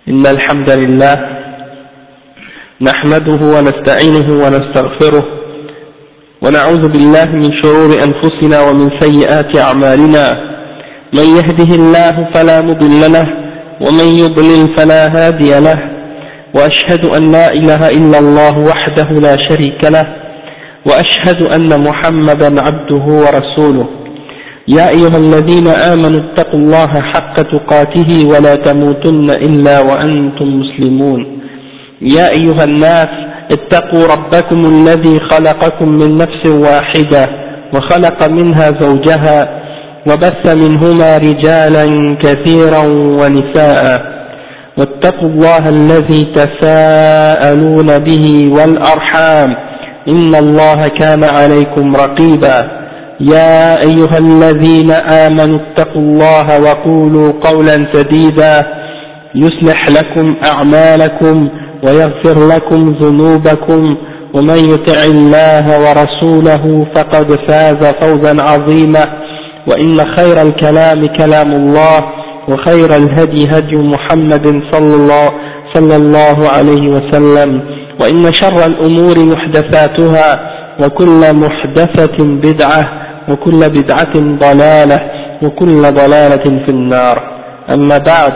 إن الحمد لله نحمده ونستعينه ونستغفره ونعوذ بالله من شرور أنفسنا ومن سيئات أعمالنا من يهده الله فلا مضل له ومن يضلل فلا هادي له وأشهد أن لا إله إلا الله وحده لا شريك له وأشهد أن محمدا عبده ورسوله يا أيها الذين آمنوا اتقوا الله حق تقاته ولا تموتن إلا وأنتم مسلمون يا أيها الناس اتقوا ربكم الذي خلقكم من نفس واحدة وخلق منها زوجها وبث منهما رجالا كثيرا ونساء واتقوا الله الذي تساءلون به والأرحام إن الله كان عليكم رقيبا يا أيها الذين آمنوا اتقوا الله وقولوا قولا سديدا يصلح لكم أعمالكم ويغفر لكم ذنوبكم ومن يطع الله ورسوله فقد فاز فوزا عظيما وإن خير الكلام كلام الله وخير الهدي هدي محمد صلى الله عليه وسلم وإن شر الأمور محدثاتها وكل محدثة بدعة وكل بدعة ضلالة وكل ضلالة في النار أما بعد.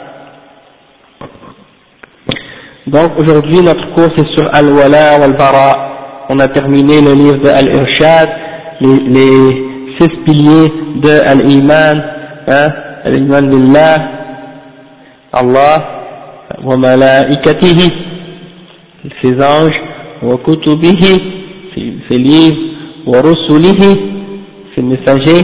Donc aujourd'hui notre cours c'est sur Al-Wala wal-Bara. On a terminé le livre de Al-Irshad, les 6 piliers de Al-Iman, Al-Iman billah, Allah, wa malaikatihi, ses anges, wa kutubihi, ses livres, wa rusulihi, ses messagers,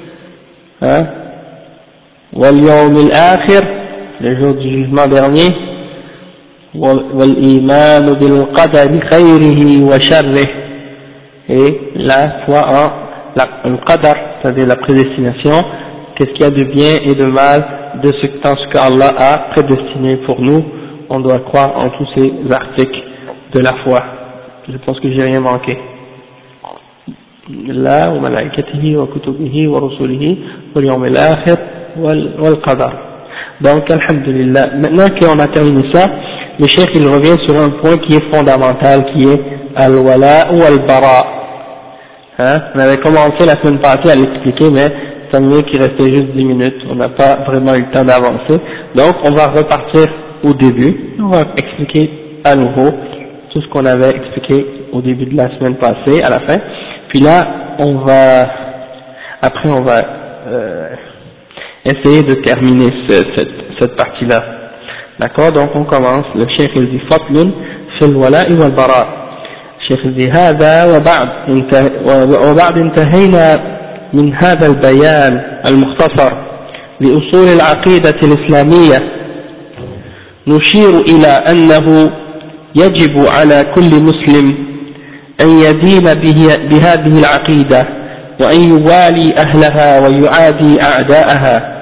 wal yawm al-akhir, le jour du jugement dernier, wal iman bil qadari khayrihi wa sharrihi, et la foi en le qadar, c'est-à-dire la prédestination, qu'est-ce qu'il y a de bien et de mal de ce qu'Allah a prédestiné pour nous. On doit croire en tous ces articles de la foi. Je pense que j'ai rien manqué. Allah wa malaikatihi wa kutubihi wa rusulihi wal yawmil akhir wal qadar. Donc alhamdulillah, maintenant qu'on a terminé ça, le cheikh il revient sur un point qui est fondamental, qui est al-wala ou al-bara. On avait commencé la semaine passée à l'expliquer, mais ça me dit qu'il restait juste 10 minutes, on n'a pas vraiment eu le temps d'avancer. Donc on va repartir au début, on va expliquer à nouveau tout ce qu'on avait expliqué au début de la semaine passée, à la fin. Puis là, après on va essayer de terminer cette partie-là. D'accord? Donc on commence. Le cheikh il dit Fatlun fil wala'i wal bara. الشيخ ذي هذا وبعد انتهينا من هذا البيان المختصر لأصول العقيدة الإسلامية نشير إلى أنه يجب على كل مسلم أن يدين بهذه العقيدة وأن يوالي أهلها ويعادي أعداءها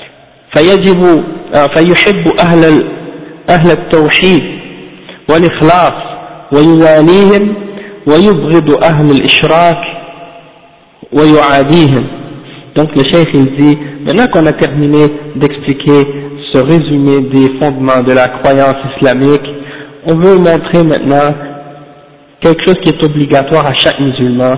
فيحب أهل التوحيد والإخلاص ويواليهم ويبغض أهل الإشراك ويعاديهم. Donc le cheikh il dit, maintenant qu'on a terminé d'expliquer ce résumé des fondements de la croyance islamique, on veut montrer maintenant quelque chose qui est obligatoire à chaque musulman,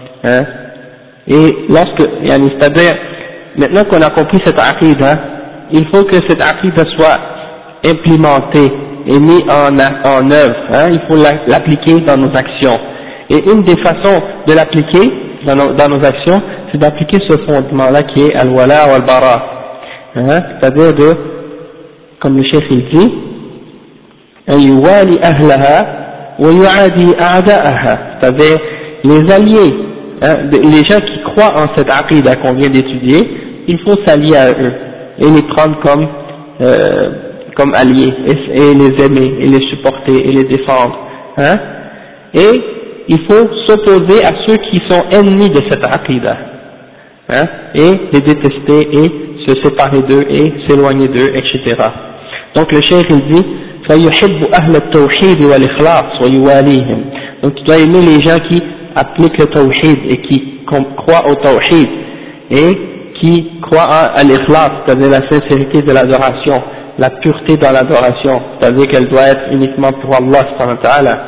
et c'est-à-dire, maintenant qu'on a compris cette aqida, il faut que cette aqida soit implémentée et mise en œuvre, il faut l'appliquer dans nos actions. Et une des façons de l'appliquer dans nos actions, c'est d'appliquer ce fondement-là qui est al-wala wal-bara, c'est-à-dire comme le cheikh il dit, an yuwali ahlaha wa yu'adi a'da'aha, c'est-à-dire les alliés, les gens qui croient en cette aqida qu'on vient d'étudier, il faut s'allier à eux et les prendre comme alliés et les aimer et les supporter et les défendre, et il faut s'opposer à ceux qui sont ennemis de cette aqida, et les détester et se séparer d'eux et s'éloigner d'eux, etc. Donc le cheikh il dit فَيُحِبُّ أَهْلَ التَّوْحِيدِ وَالْإِخْلَاصِ وَيُوَالِيهِم. Donc tu dois aimer les gens qui appliquent le tawhid et qui croient au tawhid et qui croient à l'ikhlas, c'est-à-dire la sincérité de l'adoration, la pureté dans l'adoration, c'est-à-dire qu'elle doit être uniquement pour Allah subhanahu wa ta'ala.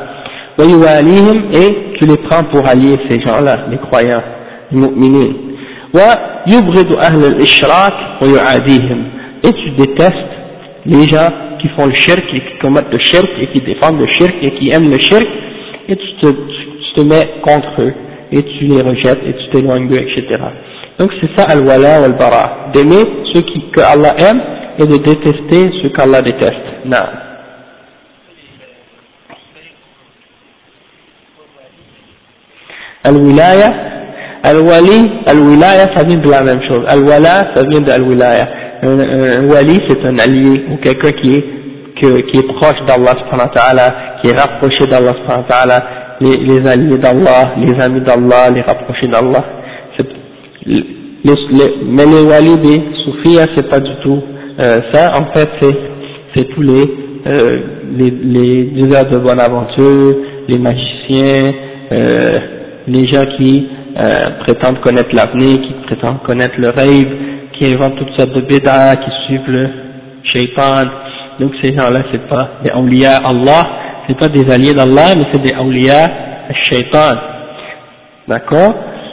Et tu les prends pour alliés, ces gens-là, les croyants, les mu'minines. ويبغض أهل الإشراك ويعاديهم. Et tu détestes les gens qui font le shirk et qui commettent le shirk et qui défendent le shirk et qui aiment le shirk, et tu te mets contre eux et tu les rejettes et tu t'éloignes d'eux, etc. Donc c'est ça al-wala wal-bara, d'aimer ceux que Allah aime et de détester ceux qu'Allah déteste. Non. Al-wilaya, al-wilaya ça vient de la même chose. Al-wala ça vient de al-wilaya. Un wali c'est un allié ou quelqu'un qui est proche d'Allah subhanahu wa ta'ala, qui est rapproché d'Allah subhanahu wa ta'ala, les alliés d'Allah, les amis d'Allah, les rapprochés d'Allah. Mais les walis des soufis, c'est pas du tout ça. En fait, c'est tous les diseurs de bonne aventure, les magiciens, les gens qui prétendent connaître l'avenir, qui prétendent connaître le rêve, qui inventent toutes sortes de bid'a, qui suivent le shaitan. Donc ces gens-là, c'est pas des awliya Allah, c'est pas des alliés d'Allah, mais c'est des awliya shaitan. D'accord?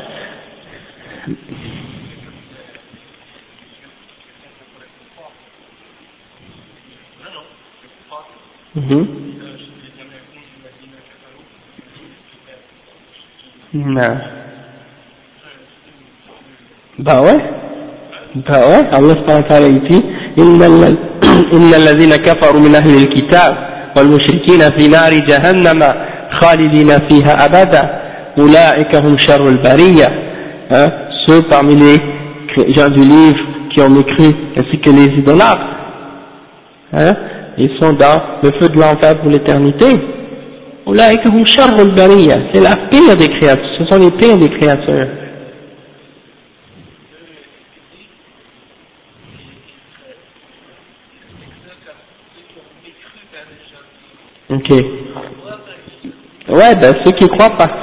Non. Bah ouais, Allah subhanahu wa ta'ala dit إن الذين كفروا من أهل الكتاب والمشركين في نار جهنم خالدين فيها أبدا أولئك هم شر البرية. Ceux parmi les gens du livre qui ont mécru ainsi que les idolâtres, ils sont dans le feu de l'enfer pour l'éternité. أولئك هم شر البرية, c'est la pire des créatures, ce sont les pires des créatures. Ok. Ouais, ben ceux qui croient pas.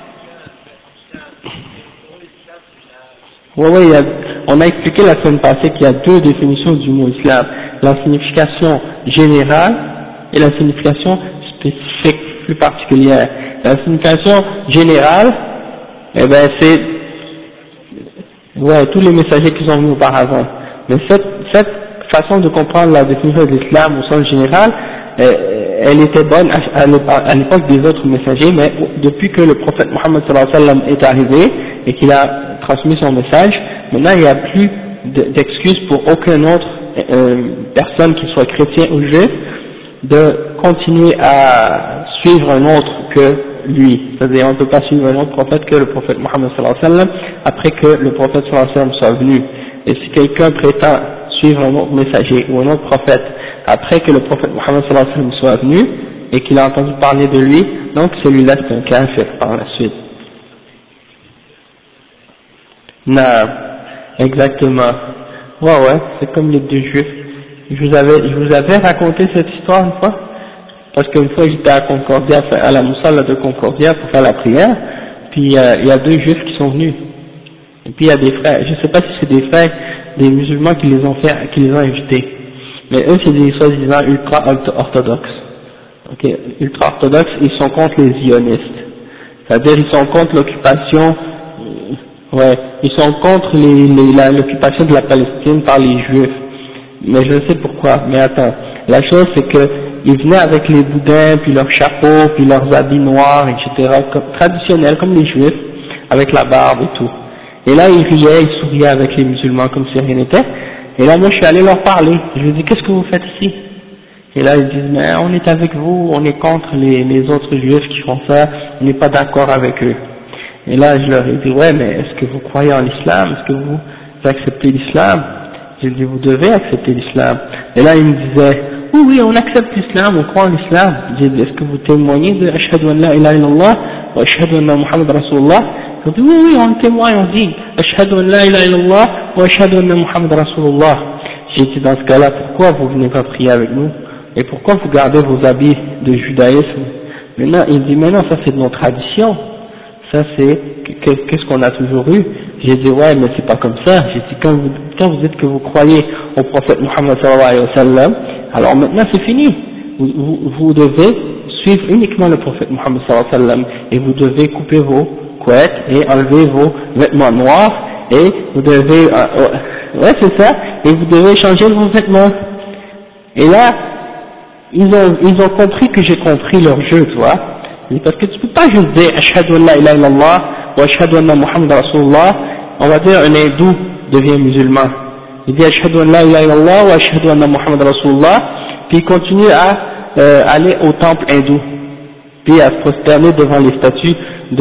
Ouais, on a expliqué la semaine passée qu'il y a deux définitions du mot islam. La signification générale et la signification spécifique, plus particulière. La signification générale, eh ben c'est, ouais, tous les messagers qui sont venus auparavant. Mais cette façon de comprendre la définition de l'islam au sens général, elle était bonne à l'époque des autres messagers, mais depuis que le prophète Mohammed sallallahu alayhi wa sallam est arrivé et qu'il a transmis son message, maintenant il n'y a plus d'excuses pour aucune autre personne, qui soit chrétien ou juif, de continuer à suivre un autre que lui. C'est-à-dire on ne peut pas suivre un autre prophète que le prophète Mohammed sallallahu alayhi wa sallam après que le prophète sallallahu alayhi wa sallam soit venu. Et si quelqu'un prétend suivre un autre messager ou un autre prophète après que le prophète Mohammed sallallahu alayhi wa sallam soit venu et qu'il a entendu parler de lui, donc celui-là c'est un kafir par la suite. Non, exactement. Ouais, c'est comme les deux juifs. Je vous avais raconté cette histoire une fois, parce qu'une fois j'étais à Concordia, à la Moussala de Concordia pour faire la prière, puis il y a deux juifs qui sont venus. Et puis il y a des frères, je sais pas si c'est des frères, des musulmans qui les ont invités. Mais eux c'est des soi-disant ultra-orthodoxes. Ok, ultra-orthodoxes, ils sont contre les zionistes. C'est-à-dire ils sont contre l'occupation, ils sont contre l'occupation de la Palestine par les juifs. Mais je sais pourquoi. Mais attends, la chose c'est que ils venaient avec les boudins, puis leurs chapeaux, puis leurs habits noirs, etc., traditionnels comme les juifs, avec la barbe et tout. Et là ils riaient, ils souriaient avec les musulmans comme si rien n'était. Et là moi je suis allé leur parler. Je leur ai dit qu'est-ce que vous faites ici? Et là ils disent mais on est avec vous, on est contre les autres juifs qui font ça, on n'est pas d'accord avec eux. Et là je leur ai dit ouais mais est-ce que vous croyez en l'islam? Est-ce que vous acceptez l'islam? J'ai dit vous devez accepter l'islam. Et là ils me disaient oui on accepte l'islam, on croit en l'islam. J'ai dit est-ce que vous témoignez de Ashhadu an la ilaha illallah wa Ashhadu anna Muhammad Rasulullah? Ils ont dit oui on témoigne, on dit Ashhadu an la ilaha illallah wa Ashhadu anna Muhammad Rasulullah. J'ai dit dans ce cas-là pourquoi vous venez pas prier avec nous? Et pourquoi vous gardez vos habits de judaïsme? Maintenant il dit mais non ça c'est de nos traditions, ça c'est qu'est-ce qu'on a toujours eu. J'ai dit ouais mais c'est pas comme ça. J'ai dit quand vous dites que vous croyez au prophète Muhammad sallallahu alayhi wa sallam alors maintenant c'est fini. Vous devez suivre uniquement le prophète Mohammed sallallahu alayhi wa sallam, et vous devez couper vos couettes et enlever vos vêtements noirs, et vous devez, ouais c'est ça, et vous devez changer vos vêtements. Et là, ils ont compris que j'ai compris leur jeu, tu vois. Parce que tu peux pas juste dire Ashhadu an la ilaha illallah ou Ashhadu anna Muhammad Rasulullah, on va dire un hindou devient musulman. Il dit Ashhadu an la ilaha illallah ou Ashhadu anna Muhammad Rasulullah, puis il continue à aller au temple hindou, puis à se prosterner devant les statues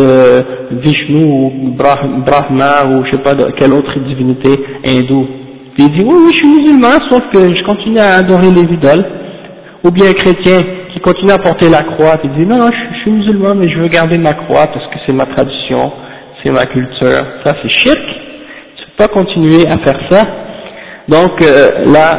de Vishnu ou Brahma ou je sais pas de quelle autre divinité hindoue. Puis il dit oui, je suis musulman, sauf que je continue à adorer les idoles. Ou bien un chrétien qui continue à porter la croix, qui dit non, je suis musulman mais je veux garder ma croix parce que c'est ma tradition, c'est ma culture. Ça c'est shirk, tu ne peux pas continuer à faire ça. Donc là,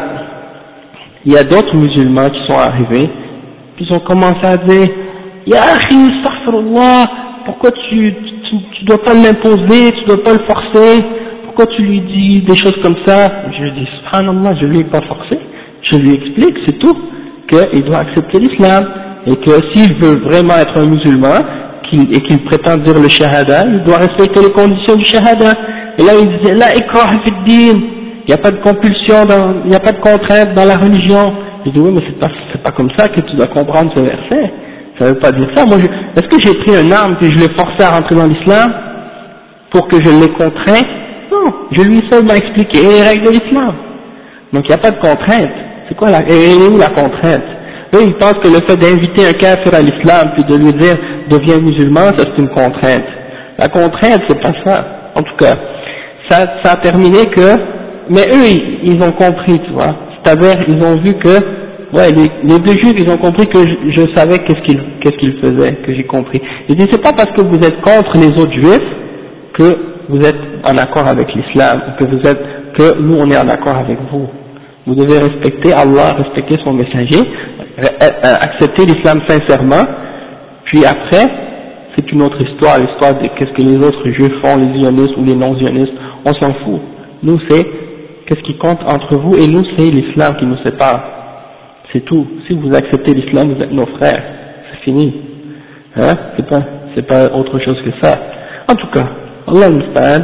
il y a d'autres musulmans qui sont arrivés, qui ont commencé à dire Ya akhi, astaghfirullah, pourquoi tu dois pas l'imposer, tu dois pas le forcer, pourquoi tu lui dis des choses comme ça? Je lui dis subhanallah, je lui ai pas forcé, je lui explique, c'est tout, qu'il doit accepter l'islam, et que s'il veut vraiment être un musulman, et qu'il prétend dire le shahada, il doit respecter les conditions du shahada. Et là il disait la ikrah fi d-din, il n'y a pas de compulsion, il n'y a pas de contrainte dans la religion. Je dis oui, mais c'est pas comme ça que tu dois comprendre ce verset. Ça veut pas dire ça. Moi, est-ce que j'ai pris une arme et je l'ai forcé à rentrer dans l'islam pour que je l'ai contraint? Non, je lui ai seulement expliqué les règles de l'islam. Donc il n'y a pas de contrainte. C'est quoi et où la contrainte? Eux, ils pensent que le fait d'inviter un kafir à l'islam puis de lui dire deviens musulman, ça c'est une contrainte. La contrainte, c'est pas ça. En tout cas, ça a terminé que, mais eux, ils ont compris, tu vois. C'est-à-dire, ils ont vu que, ouais, les deux juifs, ils ont compris que je savais qu'est-ce qu'ils faisaient, que j'ai compris. Ils disent, c'est pas parce que vous êtes contre les autres juifs que vous êtes en accord avec l'islam, que nous on est en accord avec vous. Vous devez respecter Allah, respecter son messager, accepter l'islam sincèrement, puis après, c'est une autre histoire, l'histoire de qu'est-ce que les autres juifs font, les zionistes ou les non-zionistes, on s'en fout. Nous c'est, qu'est-ce qui compte entre vous et nous c'est l'islam qui nous sépare. C'est tout. Si vous acceptez l'islam, vous êtes nos frères. C'est fini. Hein? C'est pas autre chose que ça. En tout cas, Allah musta'an.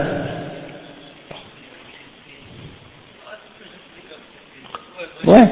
Ouais.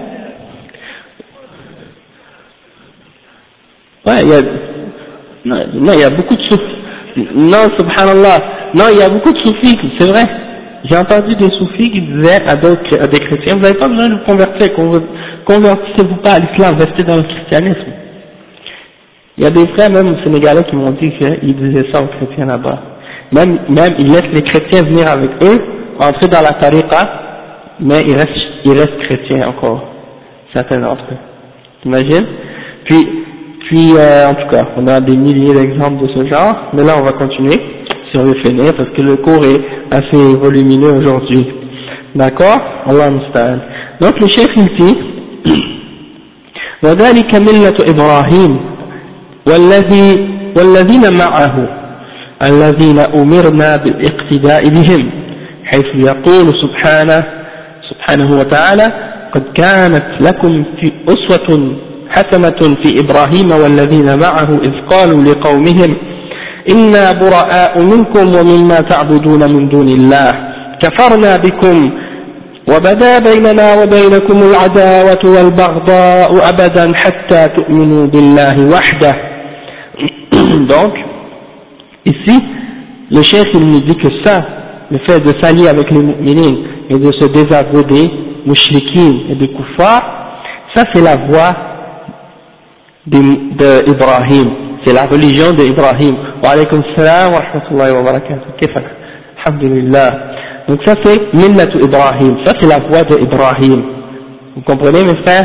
Ouais, non, il y a beaucoup de soufis. Non, subhanallah. Non, il y a beaucoup de soufis, c'est vrai. J'ai entendu des soufis qui disaient à des chrétiens, vous n'avez pas besoin de vous convertir, convertissez-vous pas à l'islam, restez dans le christianisme. Il y a des frères même sénégalais qui m'ont dit qu'ils disaient ça aux chrétiens là-bas. Même ils laissent les chrétiens venir avec eux, entrer dans la tariqa, mais ils restent chrétiens encore, certains d'entre eux. T'imagines? Puis en tout cas, on a des milliers d'exemples de ce genre, mais là on va continuer, si on veut finir, parce que le cours est assez volumineux aujourd'hui. D'accord? Allah musta'an. Donc le cheikh il dit, وذلك ملة إبراهيم والذين معه الذين أمرنا بالاقتداء بهم حيث يقول سبحانه وتعالى قد كانت لكم في أسوة حسنة في إبراهيم والذين معه إذ قالوا لقومهم إنا براء منكم ومما تعبدون من دون الله كفرنا بكم وبدا بيننا وبينكم العداوة والبغضاء أبدا حتى تؤمنوا بالله وحده. Donc, ici, le cheikh il nous dit que ça, le fait de s'allier avec les mu'minines et de se désavouer des mouchriquines et des kuffars, ça c'est la voie d'Ibrahim, c'est la religion d'Ibrahim. Wa alaykum salam wa rahmatullahi wa barakatuh. Kifak? Alhamdulillah. Donc ça c'est Millatu Ibrahim, ça c'est la voie d'Ibrahim. Vous comprenez mes frères?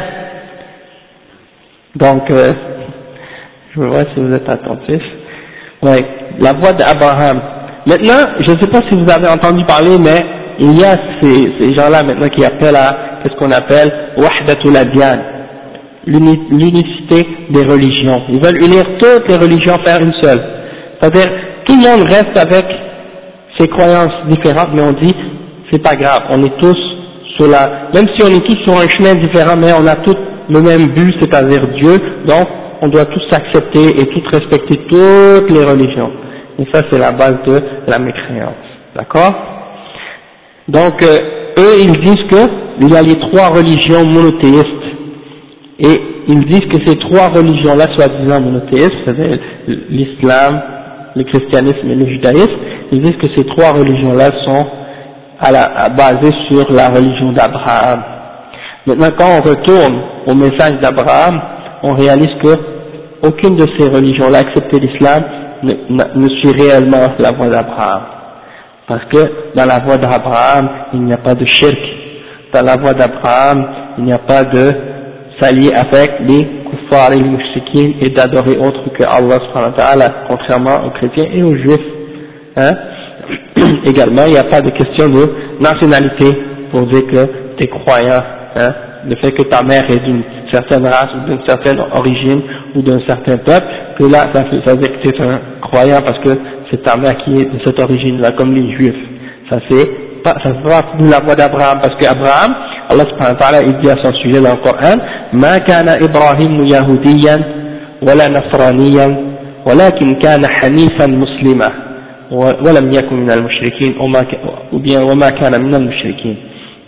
Donc, je vois si vous êtes attentifs. Ouais, la voie d'Abraham. Maintenant, je ne sais pas si vous avez entendu parler, mais il y a ces gens-là maintenant qui appellent à ce qu'on appelle Wahdatul Adyan, l'unicité des religions. Ils veulent unir toutes les religions, faire une seule. C'est-à-dire, tout le monde reste avec ses croyances différentes, mais on dit, c'est pas grave, on est tous sur même si on est tous sur un chemin différent, mais on a tous le même but, c'est-à-dire Dieu, donc on doit tous accepter et tous respecter toutes les religions. Et ça, c'est la base de la mécréance. D'accord? Donc, eux, ils disent qu'il y a les trois religions monothéistes. Et ils disent que ces trois religions-là, soi-disant monothéistes, c'est-à-dire l'islam, le christianisme et le judaïsme, ils disent que ces trois religions-là sont basées sur la religion d'Abraham. Maintenant, quand on retourne au message d'Abraham, on réalise que aucune de ces religions-là, excepté l'islam, ne suit réellement la voie d'Abraham. Parce que dans la voie d'Abraham, il n'y a pas de shirk. Dans la voie d'Abraham, il n'y a pas de s'allier avec les kuffars et les mushrikin et d'adorer autre que Allah subhanahu wa ta'ala, contrairement aux chrétiens et aux juifs. Hein? Également, il n'y a pas de question de nationalité pour dire que tu es croyant. Hein? Le fait que ta mère est d'une certaine race ou d'une certaine origine ou d'un certain peuple, que là, ça veut dire que tu es un croyant parce que c'est ta mère qui est de cette origine-là, comme les juifs. Ça fait partie de la voie d'Abraham, parce qu'Abraham, Allah subhanahu wa ta'ala, il dit à son sujet dans le Coran, ما كان إبراهيم يهوديا ولا نصرانيا ولكن كان حنيفا مسلما ولم يكن من المشركين وما كان من المشركين.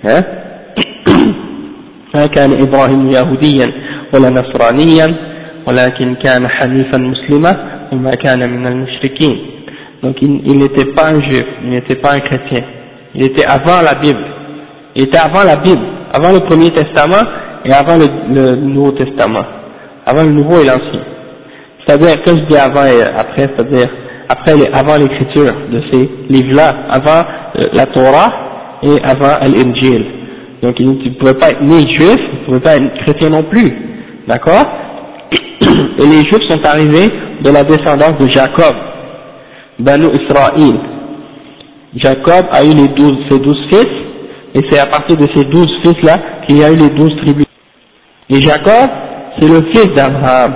ما كان إبراهيم يهوديا ولا نصرانيا ولكن كان حنيفا مسلما وما كان من المشركين. Donc il n'était pas un juif, il n'était pas un chrétien, il était avant la Bible, il était avant la Bible, avant le Premier Testament et avant le Nouveau Testament, avant le Nouveau et l'Ancien. C'est-à-dire, quand je dis avant et après, c'est-à-dire avant l'écriture de ces livres-là, avant la Torah et avant l'Injil. Donc il ne pouvait pas être ni juif, il ne pouvait pas être chrétien non plus, d'accord? Et les juifs sont arrivés de la descendance de Jacob, Banu Israël. Jacob a eu ses 12 fils, et c'est à partir de ces 12 fils-là qu'il y a eu les 12 tribus. Et Jacob, c'est le fils d'Abraham,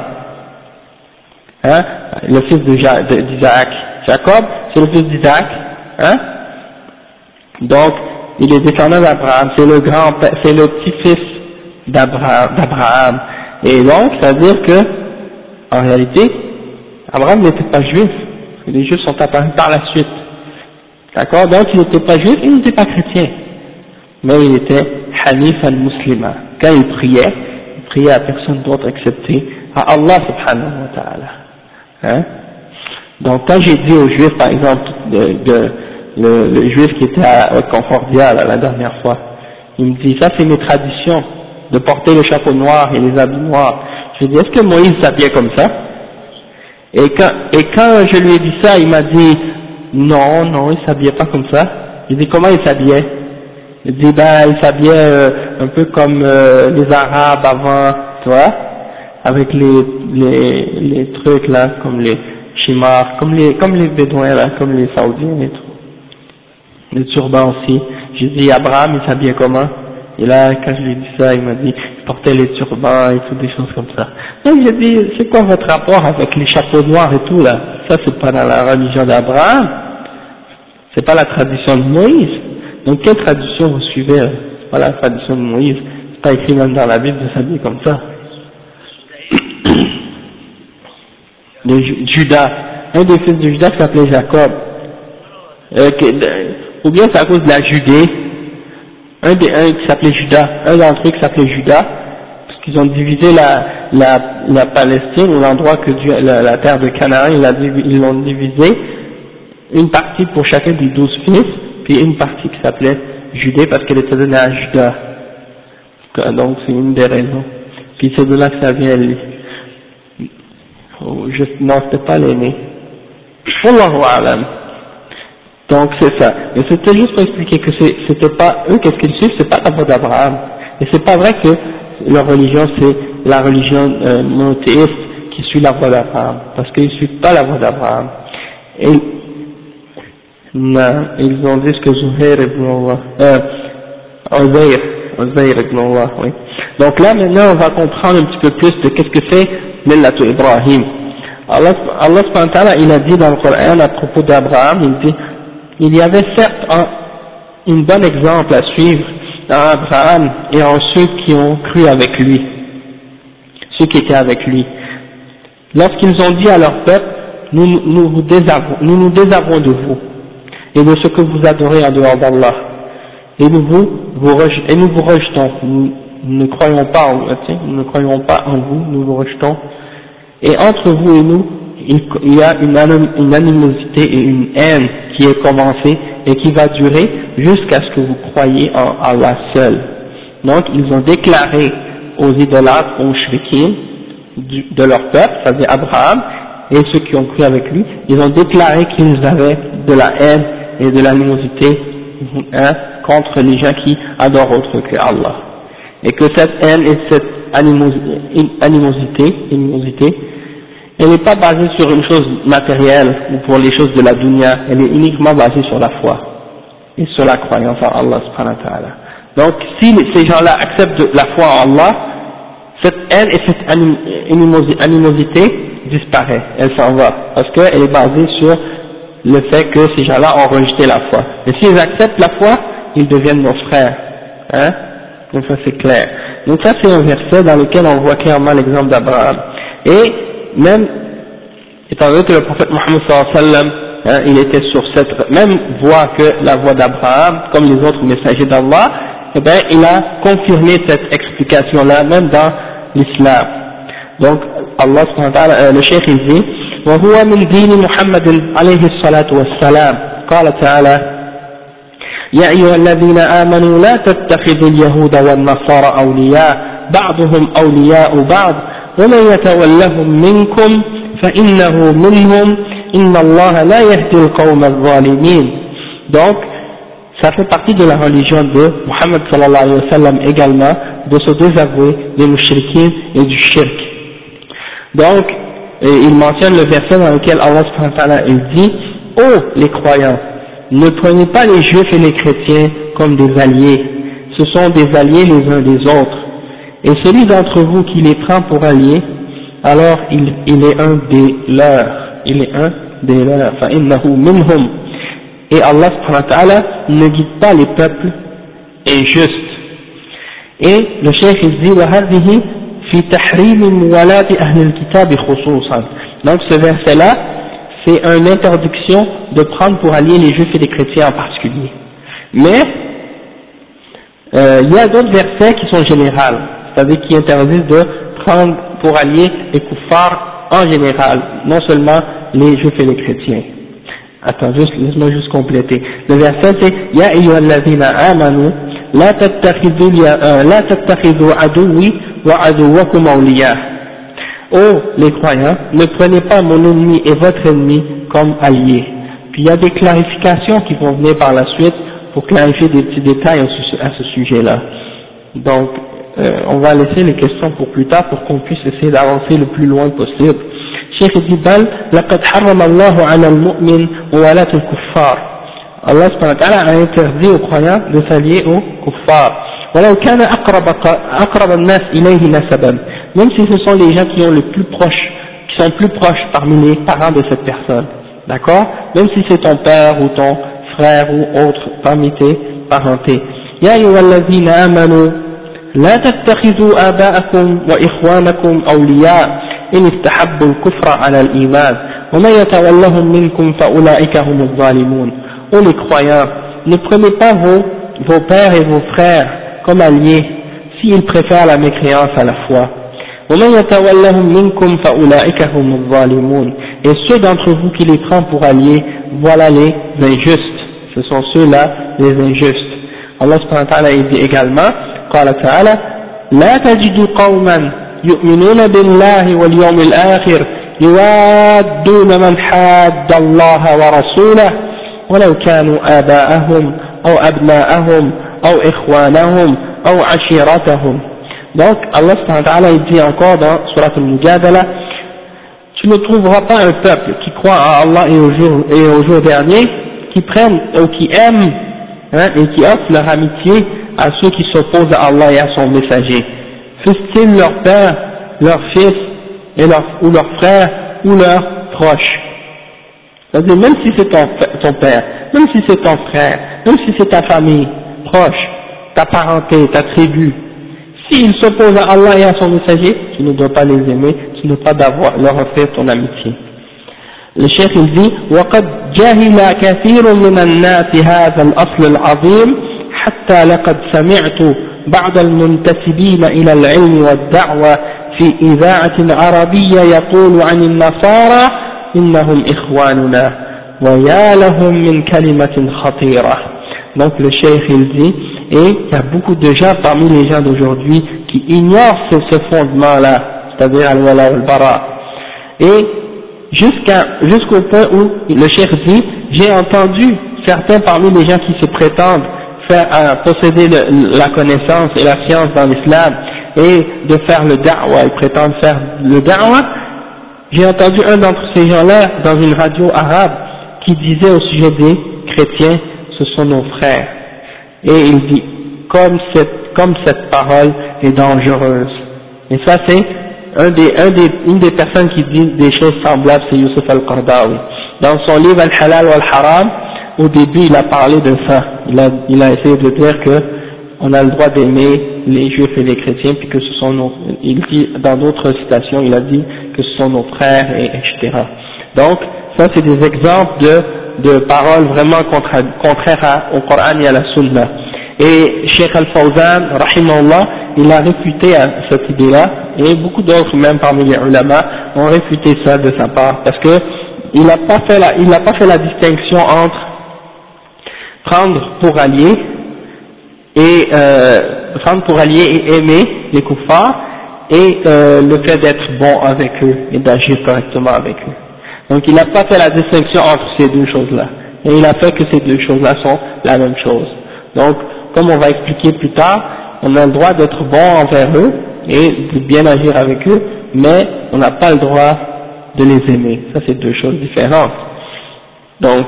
hein, le fils d'Isaac. Jacob, c'est le fils d'Isaac, hein. Donc, il est descendant d'Abraham, c'est le petit-fils d'Abraham. Et donc, ça veut dire que, en réalité, Abraham n'était pas juif. Les juifs sont apparus par la suite. D'accord? Donc, il n'était pas juif, il n'était pas chrétien. Mais il était Hanif al-Muslima. Quand il priait à personne d'autre excepté à Allah subhanahu wa ta'ala. Hein? Donc, quand j'ai dit aux juifs, par exemple, le juif qui était à Concordia la dernière fois, il me dit, ça c'est mes traditions, de porter le chapeau noir et les habits noirs. Je lui ai dit, est-ce que Moïse s'habillait comme ça? Et quand je lui ai dit ça, il m'a dit, non, il s'habillait pas comme ça. J'ai dit, comment il s'habillait? Il dit, il s'habillait un peu comme les Arabes avant, tu vois, avec les trucs là, comme les chimars, comme les Bédouins là, comme les Saoudiens et tout. Les turbans aussi. J'ai dit, Abraham, il s'habillait comment? Et là, quand je lui ai dit ça, il m'a dit, il portait les turbans et tout, des choses comme ça. Donc j'ai dit, c'est quoi votre rapport avec les chapeaux noirs et tout là? Ça c'est pas dans la religion d'Abraham, c'est pas la tradition de Moïse. Donc quelle tradition vous suivez? C'est pas la tradition de Moïse, c'est pas écrit même dans la Bible de s'habiller comme ça. Judas, un des fils de Judas s'appelait Jacob. Ou bien c'est à cause de la Judée, un qui s'appelait Judas, un d'entre eux qui s'appelait Judas, parce qu'ils ont divisé la Palestine, ou l'endroit que Dieu, la terre de Canaan, ils l'ont divisé, une partie pour chacun des 12 fils, puis une partie qui s'appelait Judée parce qu'elle était donnée à Judas. Donc c'est une des raisons. Puis c'est de là que ça vient lui. Non, c'était pas l'aîné. Wallahu a'lam. Donc c'est ça. Mais c'était juste pour expliquer que c'était pas eux, qu'est-ce qu'ils suivent, c'est pas la voie d'Abraham. Et c'est pas vrai que leur religion c'est la religion monothéiste qui suit la voie d'Abraham, parce qu'ils suivent pas la voie d'Abraham. Et non, ils ont dit ce que Zuhair ibn Allah, Uzair ibn Allah, oui. Donc là maintenant on va comprendre un petit peu plus de qu'est-ce que c'est Millatu Ibrahim. Allah subhanahu wa ta'ala, il a dit dans le Coran à propos d'Abraham, il dit, il y avait certes un bon exemple à suivre dans Abraham et en ceux qui ont cru avec lui. ceux qui étaient avec lui. Lorsqu'ils ont dit à leur peuple, nous nous désavouons de vous, et de ce que vous adorez en dehors d'Allah, et nous vous rejetons, nous ne croyons pas en vous, nous vous rejetons, et entre vous et nous, il y a une animosité et une haine qui est commencée et qui va durer jusqu'à ce que vous croyiez en Allah seul. Donc ils ont déclaré aux idolâtres, aux shrikin de leur peuple, c'est-à-dire Abraham, et ceux qui ont cru avec lui, ils ont déclaré qu'ils avaient de la haine et de l'animosité contre les gens qui adorent autre que Allah. Et que cette haine et cette animosité, elle n'est pas basée sur une chose matérielle ou pour les choses de la dunya, elle est uniquement basée sur la foi et sur la croyance en Allah subhanahu wa ta'ala. Donc si ces gens-là acceptent la foi en Allah, cette haine et cette animosité disparaît, elle s'en va, parce qu'elle est basée sur le fait que ces gens-là ont rejeté la foi. Et s'ils acceptent la foi, ils deviennent nos frères. Donc ça c'est clair. Donc ça c'est un verset dans lequel on voit clairement l'exemple d'Abraham. Et même, étant donné que le prophète Mohammed sallallahu alayhi wa sallam, il était sur cette même voie que la voie d'Abraham, comme les autres messagers d'Allah, eh bien il a confirmé cette explication-là, même dans l'islam. Donc Allah subhanahu wa ta'ala, le cheikh il dit, وهو من دين محمد عليه الصلاة والسلام قال تعالى يا أيها الذين آمنوا لا تتخذوا اليهود والنصارى أولياء بعضهم أولياء بعض ومن يتولهم منكم فإنه منهم إن الله لا يهدي القوم الظالمين. Donc ça fait partie de la religion de Muhammad sallallahu alayhi wa sallam également, de se désavouer des mushrikins et du shirk. Donc il mentionne le verset dans lequel Allah subhanahu wa ta'ala il dit « Oh les croyants, ne prenez pas les juifs et les chrétiens comme des alliés, ce sont des alliés les uns des autres, et celui d'entre vous qui les prend pour alliés, alors il est un des leurs, فَإِنَّهُ مِنْهُمْ » Et Allah subhanahu wa ta'ala ne guide pas les peuples injustes. Et le cheikh il dit « وَهَذِهِ في تحريم موالاة أهل الكتاب خصوصا. Donc ce verset-là, c'est une interdiction de prendre pour alliés les juifs et les chrétiens en particulier. Mais il y a d'autres versets qui sont généraux, c'est-à-dire qui interdisent de prendre pour alliés les kuffars en général, non seulement les juifs et les chrétiens. Attends, laisse-moi juste compléter. Le verset c'est Ya ayyuhalladhina amanu la tattakhidhu aduwwi wa aduwwakum awliya. Oh les croyants, ne prenez pas mon ennemi et votre ennemi comme alliés. Puis il y a des clarifications qui vont venir par la suite pour clarifier des petits détails à ce sujet-là. Donc on va laisser les questions pour plus tard pour qu'on puisse essayer d'avancer le plus loin possible. Cheikh dit bal laqad harrama Allahu 'ala al-mu'min walat al-kuffar. Allah subhanahu wa ta'ala a interdit aux croyants de s'allier aux kuffars. ولو كان أقرب الناس إليه نسبا. Même si ce sont les gens qui sont plus proches parmi les parents de cette personne, d'accord, même si c'est ton père ou ton frère ou autre parmi tes parentés. يا أيها الذين آمنوا لا تتخذوا آباءكم وإخوانكم أولياء إن استحبوا الكفر على الإيمان ومن يتولهم منكم فأولئك هم الظالمون. Ô les croyants, ne prenez pas vos pères et vos frères comme alliés s'ils préfèrent la mécréance à la foi. ومن يتولهم منكم فأولئك هم الظالمون. Et ceux d'entre vous qui les prennent pour alliés, voilà les injustes. Ce sont ceux-là les injustes. Allah subhanahu wa ta'ala dit également, قال تعالى لا تجد قوما يؤمنون بالله واليوم الآخر يوادون من حاد الله ورسوله ولو كانوا آباءهم أو أبناءهم أو إخوانهم أو عشيرتهم. Donc Allah subhanahu wa ta'ala il dit encore dans Surat al-Mujadala, tu ne trouveras pas un peuple qui croit en Allah et au jour dernier, qui prennent ou qui aiment et qui offrent leur amitié à ceux qui s'opposent à Allah et à son messager, fussent-ils leur père, leur fils ou leur frère ou leurs proches. C'est-à-dire même si c'est ton père, même si c'est ton frère, même si c'est ta famille proche, ta parenté, ta tribu, S'ils s'opposent à Allah et à son messager, tu ne dois pas les aimer, tu ne dois pas leur offrir ton amitié. Le cheikh il dit وقد جهل كثير من الناس هذا الأصل العظيم حتى لقد سمعت بعض المنتسبين إلى العلم والدعوة في إذاعة عربية يقول عن النصارى إنهم إخواننا ويا لهم من كلمة خطيرة. Donc le cheikh il dit, et il y a beaucoup de gens parmi les gens d'aujourd'hui qui ignorent ce fondement-là, c'est-à-dire al-wala wal-bara, et jusqu'au point où le cheikh dit, j'ai entendu certains parmi les gens qui se prétendent posséder la connaissance et la science dans l'islam et de faire le da'wa, ils prétendent faire le da'wa. J'ai entendu un d'entre ces gens-là dans une radio arabe qui disait au sujet des chrétiens, ce sont nos frères. Et il dit, comme cette parole est dangereuse. Et ça c'est une des personnes qui dit des choses semblables, c'est Youssef al-Qardawi. Dans son livre Al-Halal wal-Haram, au début il a parlé de ça. Il a essayé de dire que on a le droit d'aimer les juifs et les chrétiens, puis que ce sont il dit dans d'autres citations, il a dit que ce sont nos frères, etc. Donc, ça c'est des exemples de paroles vraiment contraires au Coran et à la Sunna. Et Cheikh Al-Fawzan, rahimahullah, il a réfuté cette idée-là, et beaucoup d'autres, même parmi les ulama, ont réfuté ça de sa part, parce que il n'a pas fait la distinction entre prendre pour allié et aimer les kuffars et le fait d'être bon avec eux et d'agir correctement avec eux. Donc il n'a pas fait la distinction entre ces deux choses-là, et il a fait que ces deux choses-là sont la même chose. Donc, comme on va expliquer plus tard, on a le droit d'être bon envers eux et de bien agir avec eux, mais on n'a pas le droit de les aimer. Ça c'est deux choses différentes. Donc,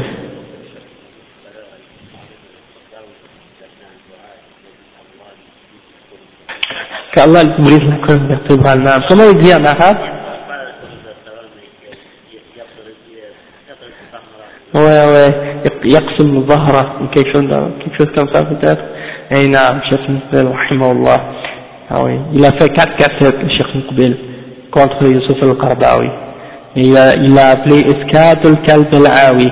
qu'Allah brise la colonne vertébrale. Comment il dit en arabe? Ouais, يقسم ظهره ou quelque chose comme ça peut-être. Et naam, Cheikh Muqbil, rahimahullah. Ah oui, il a fait 4 cassettes, le Cheikh Muqbil, contre Youssef al-Qardawi. Et il l'a appelé Iskat al-Kalb al-Awi.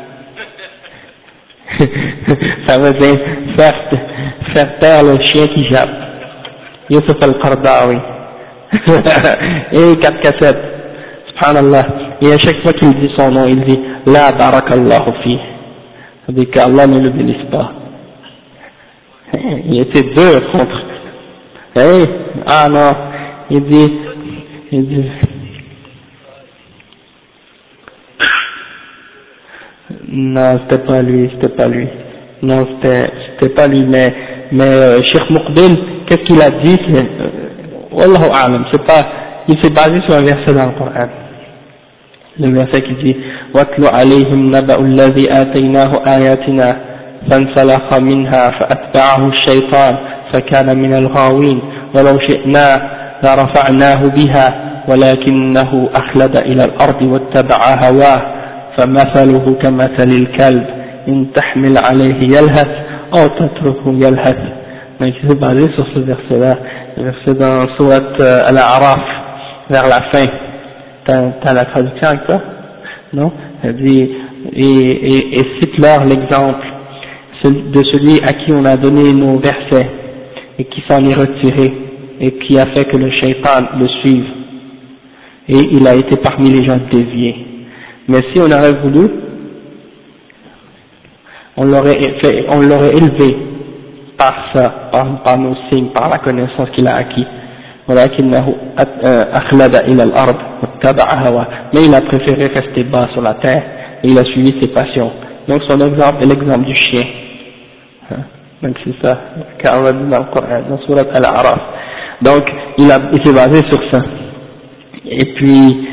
Ça veut dire faire taire le chien qui jappe. Youssef al-Qardawi. Et 4 cassettes. Subhanallah. Et à chaque fois qu'il dit son nom, il dit La barakallahu fi. C'est-à-dire qu'Allah ne le bénisse pas. Il était dur contre. Ah non, il dit non, c'était pas lui. Non, c'était pas lui, mais Cheikh Muqbil, qu'est-ce qu'il a dit? Wallahu a'lam, il s'est basé sur un verset dans le Coran. Le verset qui dit وَاتْلُ عَلَيْهِمْ نَبَأُ الَّذِي آتَيْنَاهُ آيَاتِنَا فَانْسَلَخَ مِنْهَا فَأَتْبَعَهُ الشَّيْطَانُ فَكَانَ مِنَ الْغَاوِينَ وَلَوْ شِئْنَا لَرَفَعْنَاهُ بِهَا ولكنه أخلد إلى الأرض واتبع هواه فمثله كمثل الكلب إن تحمل عليه يلهث أو تتركه يلهث. Donc il s'est basé sur ce verset-là, le verset dans Sourate Al-A'raf, vers la fin. T'as la traduction avec toi? Non? Elle dit, et cite-leur l'exemple de celui à qui on a donné nos versets et qui s'en est retiré et qui a fait que le shaitan le suive et il a été parmi les gens déviés. Mais si on aurait voulu, on l'aurait élevé par ça, par nos signes, par la connaissance qu'il a acquis. ولكنه أخلد إلى الأرض واتبع هواه. Mais il a préféré rester bas sur la terre et il a suivi ses passions. Donc son exemple est l'exemple du chien. Donc c'est ça qu'Allah dit dans le Coran, dans Sourate Al-A'raf. Donc il s'est basé sur ça. Et puis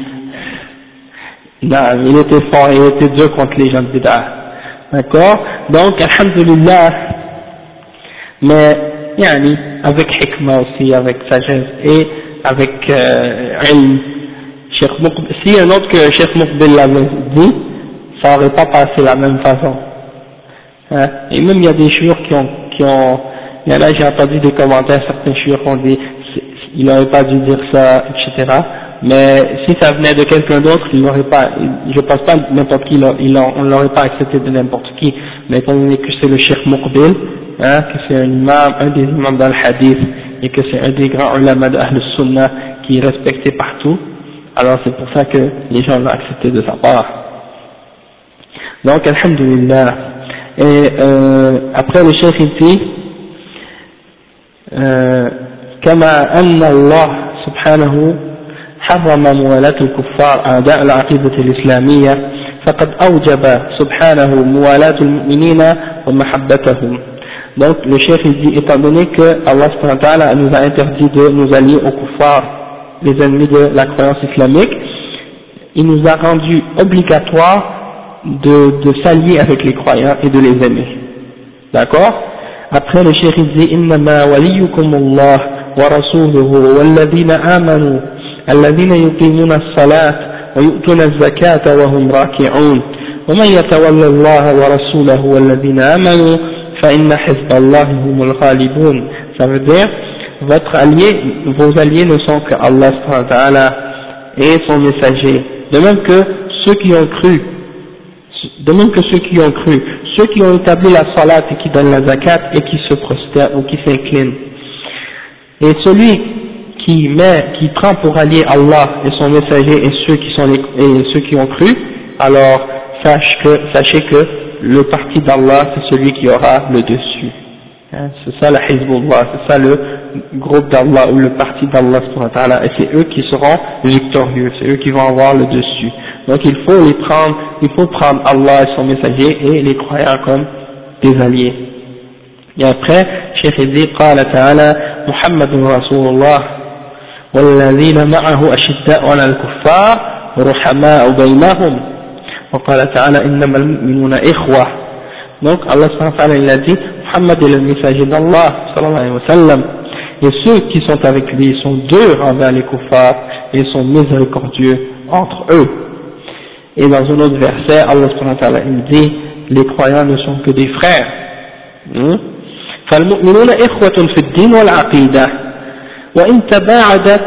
il était fort, il était dur contre les gens de bid'ah. D'accord? Donc alhamdulillah, mais yani, avec hikmah aussi, avec sagesse et avec ilm. Si un autre que Cheikh Muqbil l'avait dit, ça n'aurait pas passé de la même façon. Hein? Et même il y a des chouïrs il y en a, j'ai entendu des commentaires, certains chiites ont dit, il n'aurait pas dû dire ça, etc. Mais si ça venait de quelqu'un d'autre, il n'aurait pas, je pense pas n'importe qui, on l'aurait pas accepté de n'importe qui. Mais étant donné que c'est le Cheikh Muqbil, hein, que c'est un imam, un des imams dans le hadith, et que c'est un des grands ulama de Ahl Sunnah qui est respecté partout, alors c'est pour ça que les gens l'ont accepté de sa part. Donc, alhamdulillah. Et après le Cheikh il dit, كما أن الله سبحانه حرم موالاة الكفار أعداء العقيدة الإسلامية فقد أوجب سبحانه موالاة المؤمنين ومحبتهم. Donc le chef il dit, étant donné que Allah subhanahu wa ta'ala nous a interdit de nous allier aux kuffars, les ennemis de la croyance islamique, il nous a rendu obligatoire de s'allier avec les croyants et de les aimer. D'accord? Après le chef il dit, إنما وليكم الله ورسوله والذين آمنوا الذين يقيمون الصلاة ويؤتون الزكاة وهم راكعون ومن يتولى الله ورسوله والذين آمنوا فإن حزب الله هم الغالبون. Ça veut dire, vos alliés ne sont que Allah subhanahu wa ta'ala et son messager. De même que ceux qui ont cru, ceux qui ont établi la salat et qui donnent la zakat et qui se prosternent ou qui s'inclinent. Et celui qui prend pour allier Allah et son messager et ceux qui ont cru, alors sachez que le parti d'Allah c'est celui qui aura le dessus. Hein, c'est ça la Hizbullah, c'est ça le groupe d'Allah ou le parti d'Allah subhanahu wa ta'ala, et c'est eux qui seront victorieux, c'est eux qui vont avoir le dessus. Donc il faut prendre Allah et son messager et les croyants comme des alliés. Et après, Cheikh dit, قال تعالى محمد رسول الله والذين معه أشداء على الكفار رحماء بينهم وقال تعالى إنما المؤمنون إخوة. Donc Allah subhanahu wa ta'ala il a dit, Muhammad est le messager d'Allah sallallahu alayhi wa sallam, et ceux qui sont avec lui sont durs envers les kuffars et sont miséricordieux entre eux. Et dans un autre verset, Allah subhanahu wa ta'ala il dit, les croyants ne sont que des frères. فالمؤمنون إخوة في الدين والعقيدة وإن تباعدت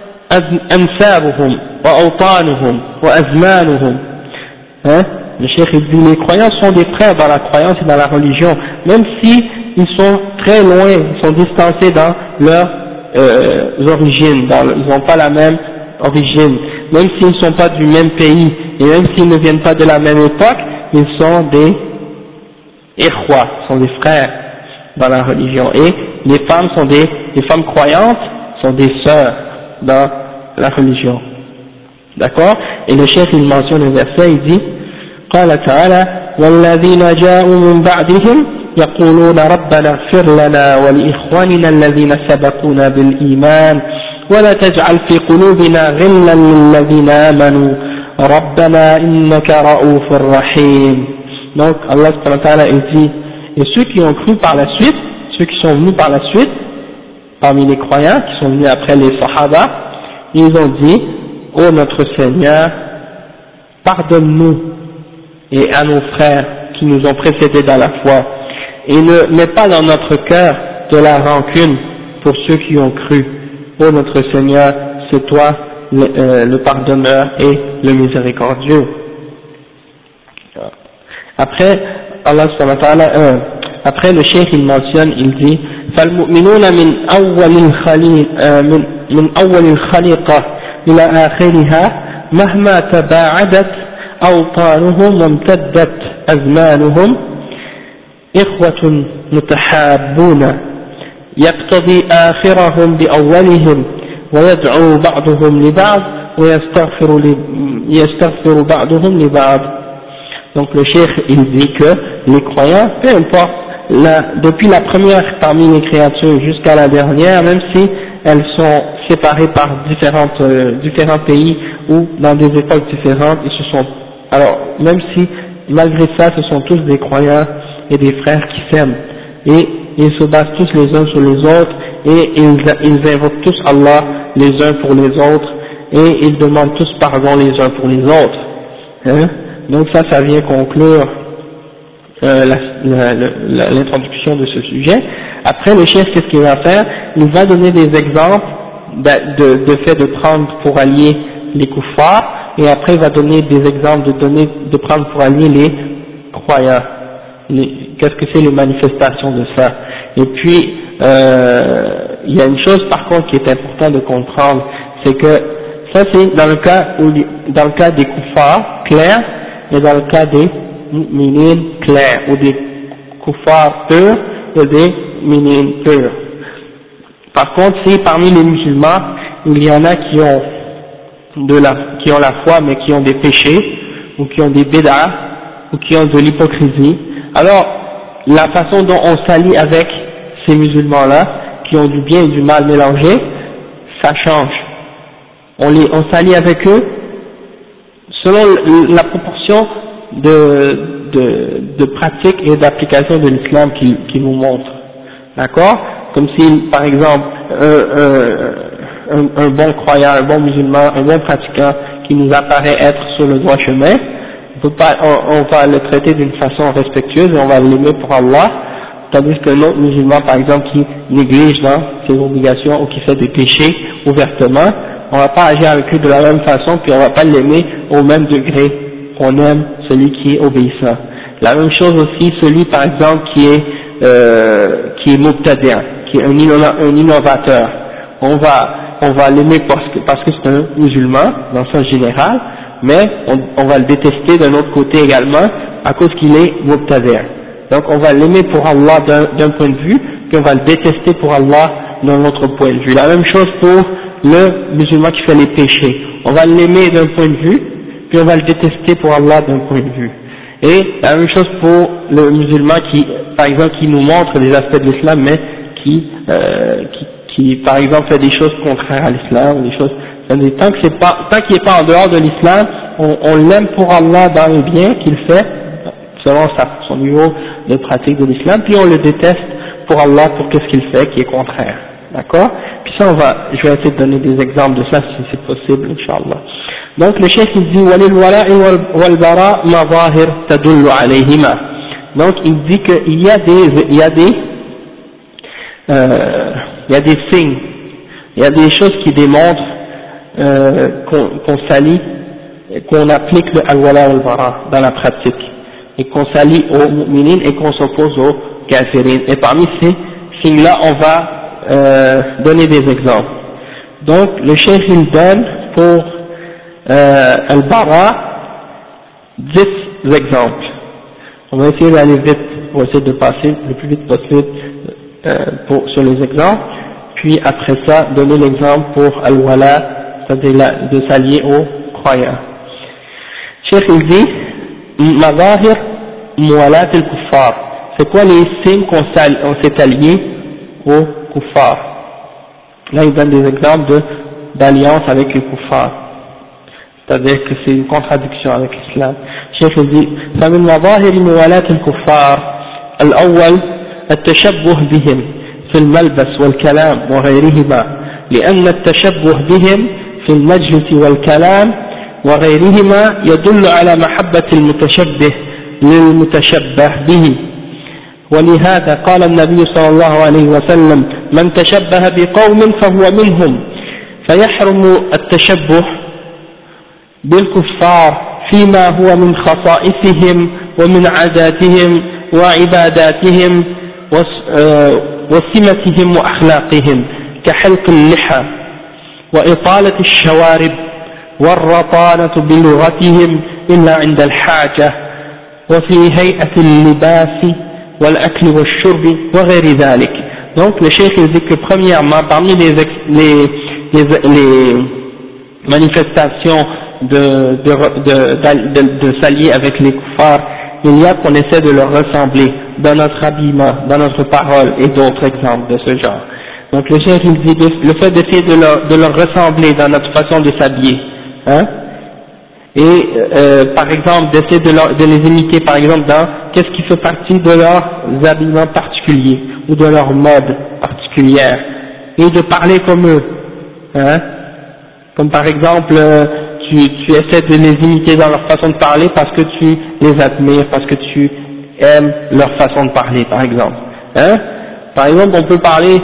أنسابهم وأوطانهم وأزمانهم. Le cheikh il dit, les croyants sont des frères dans la croyance et dans la religion, même si ils sont très loin, ils sont distancés dans leurs origines, ils n'ont pas la même origine, même s'ils ne sont pas du même pays, et même s'ils ne viennent pas de la même époque, ils sont des ikhwa, sont des frères dans la religion. Et les femmes les femmes croyantes sont des sœurs dans la religion. D'accord? Et le cheikh il mentionne le verset, il dit, قال تعالى والذين جاءوا من بعدهم يقولون ربنا اغفر لنا ولإخواننا الذين سبقونا بالإيمان ولا تجعل في قلوبنا غلا للذين آمنوا ربنا إنك رؤوف رحيم. Donc Allah subhanahu wa ta'ala il dit, et ceux qui ont cru par la suite, ceux qui sont venus par la suite parmi les croyants qui sont venus après les sahaba, ils ont dit, ô notre Seigneur, pardonne-nous et à nos frères qui nous ont précédés dans la foi, et ne mets pas dans notre cœur de la rancune pour ceux qui ont cru. Ô notre Seigneur, c'est toi le pardonneur et le miséricordieux. Après, Allah subhanahu wa ta'ala, après le cheikh il mentionne, il dit, فالمؤمنون من أول الخليقة إلى آخرها مهما تباعدت أوطانهم وامتدت أزمانهم إخوة متحابون يقتضي آخرهم بأولهم ويدعو بعضهم لبعض ويستغفر بعضهم لبعض. Donc le cheikh il dit que les croyants, peu importe, depuis la première parmi les créatures jusqu'à la dernière, même si elles sont séparées par différents pays ou dans des époques différentes, alors même si malgré ça ce sont tous des croyants et des frères qui s'aiment, et ils se basent tous les uns sur les autres, et ils invoquent tous Allah les uns pour les autres, et ils demandent tous pardon les uns pour les autres. Donc ça vient conclure l'introduction de ce sujet. Après, le chef, qu'est-ce qu'il va faire? Il va donner des exemples de fait de prendre pour allier les kuffars, et après il va donner des exemples de prendre pour allier les croyants. Qu'est-ce que c'est les manifestations de ça? Et puis, il y a une chose par contre qui est important de comprendre, c'est que ça c'est dans le cas des kuffars clairs, et dans le cas des mu'minines clairs, ou des kuffars purs et des mu'minines purs. Par contre, si parmi les musulmans, il y en a qui ont la foi mais qui ont des péchés, ou qui ont des bid'ah, ou qui ont de l'hypocrisie, alors la façon dont on s'allie avec ces musulmans-là, qui ont du bien et du mal mélangé, ça change. On s'allie avec eux selon la proportion de pratique et d'application de l'islam qui nous montre. D'accord? Comme si, par exemple, un bon croyant, un bon musulman, un bon pratiquant qui nous apparaît être sur le droit chemin, on va le traiter d'une façon respectueuse et on va l'aimer pour Allah, tandis qu'un autre musulman, par exemple, qui néglige dans ses obligations ou qui fait des péchés ouvertement, on va pas agir avec lui de la même façon, puis on va pas l'aimer au même degré qu'on aime celui qui est obéissant. La même chose aussi, celui par exemple qui est mubtadi', qui est un innovateur. On va l'aimer parce que c'est un musulman, dans le sens général, mais on va le détester d'un autre côté également, à cause qu'il est mubtadi'. Donc on va l'aimer pour Allah d'un point de vue, puis on va le détester pour Allah d'un autre point de vue. La même chose pour le musulman qui fait les péchés. On va l'aimer d'un point de vue, puis on va le détester pour Allah d'un point de vue. Et la même chose pour le musulman qui, par exemple, qui nous montre des aspects de l'islam, mais qui, par exemple, fait des choses contraires à l'islam, des choses, tant qu'il n'est pas en dehors de l'islam, on l'aime pour Allah dans le bien qu'il fait, selon son niveau de pratique de l'islam, puis on le déteste pour Allah pour qu'est-ce qu'il fait qui est contraire. D'accord? Puis ça, je vais essayer de donner des exemples de ça si c'est possible, Inch'Allah. Donc le cheikh il dit وَلِلْوَلَاءِ وَالْبَرَاءِ مَظَاهِرْ تَدُلُّ عَلَيْهِمَا. Donc il dit qu'il y a des signes, il y a des choses qui démontrent qu'on s'allie, qu'on applique le al-wala wal-bara dans la pratique, et qu'on s'allie aux mu'minines et qu'on s'oppose aux kafirin. Et parmi ces signes-là, on va donner des exemples. Donc le cheikh il donne pour al-bara 10 exemples. On va essayer d'aller vite, on va essayer de passer le plus vite possible sur les exemples, puis après ça donner l'exemple pour al-wala, c'est-à-dire de s'allier aux croyants. Cheikh il dit mazahir muwalat al-kuffar. C'est quoi les signes qu'on s'est allié aux kuffar? Là il donne des exemples d'alliance avec les kuffar, c'est-à-dire que c'est une contradiction avec l'islam. Cheikh il dit فمن مظاهر موالاة الكفار الأول التشبه بهم في الملبس والكلام وغيرهما، لأن التشبه بهم في المجلس والكلام وغيرهما يدل على محبة المتشبه للمتشبه به، ولهذا قال النبي صلى الله عليه وسلم من تشبه بقوم فهو منهم، فيحرم التشبه بالكفار فيما هو من خصائصهم ومن عاداتهم وعباداتهم وسمتهم وأخلاقهم كحلق اللحى وإطالة الشوارب والرطانة بلغتهم إلا عند الحاجة وفي هيئة اللباس والأكل والشرب وغير ذلك. Donc le cheikh il dit que premièrement parmi les manifestations de s'allier avec les kuffars, il y a qu'on essaie de leur ressembler dans notre habillement, dans notre parole et d'autres exemples de ce genre. Donc le cheikh il dit le fait d'essayer de leur ressembler dans notre façon de s'habiller, hein, et par exemple d'essayer de les imiter par exemple dans qu'est-ce qui fait partie de leurs habillements particuliers ou de leur mode particulière, et de parler comme eux, hein, comme par exemple tu essaies de les imiter dans leur façon de parler parce que tu les admires, parce que tu aiment leur façon de parler, par exemple. Par exemple, on peut parler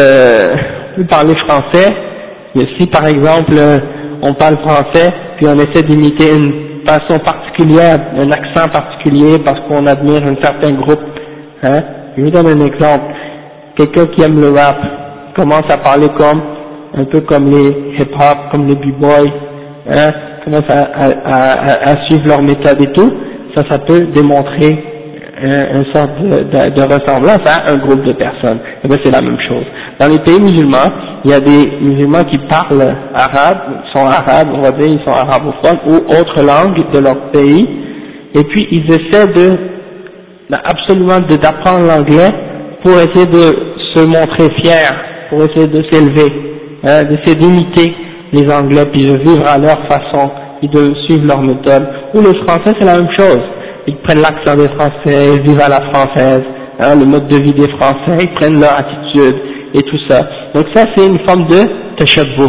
français, mais si par exemple on parle français, puis on essaie d'imiter une façon particulière, un accent particulier, parce qu'on admire un certain groupe, je vous donne un exemple. Quelqu'un qui aime le rap commence à parler un peu comme les hip-hop, comme les b-boys, commence à suivre leur méthode et tout, ça peut démontrer une sorte de ressemblance à un groupe de personnes. Et bien c'est la même chose. Dans les pays musulmans, il y a des musulmans qui parlent arabe, sont arabes, on va dire, ils sont arabophones, ou autre langue de leur pays, et puis ils essaient absolument d'apprendre l'anglais pour essayer de se montrer fiers, pour essayer de s'élever, d'essayer d'imiter les Anglais, puis de vivre à leur façon, puis de suivre leur méthode. Ou les Français, c'est la même chose. Ils prennent l'accent des Français, ils vivent à la française, le mode de vie des Français, ils prennent leur attitude et tout ça. Donc ça, c'est une forme de tashabbuh.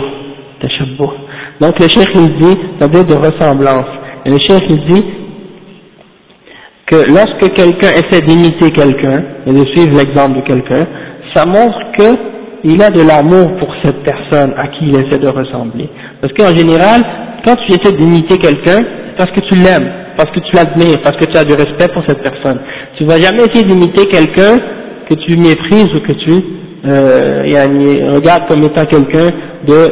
Donc le cheikh il dit, c'est-à-dire de ressemblance. Et le cheikh il dit que lorsque quelqu'un essaie d'imiter quelqu'un, et de suivre l'exemple de quelqu'un, ça montre qu'il a de l'amour pour cette personne à qui il essaie de ressembler. Parce qu'en général, quand tu essaies d'imiter quelqu'un, c'est parce que tu l'aimes, parce que tu l'admires, parce que tu as du respect pour cette personne. Tu vas jamais essayer d'imiter quelqu'un que tu méprises ou que tu regardes comme étant quelqu'un de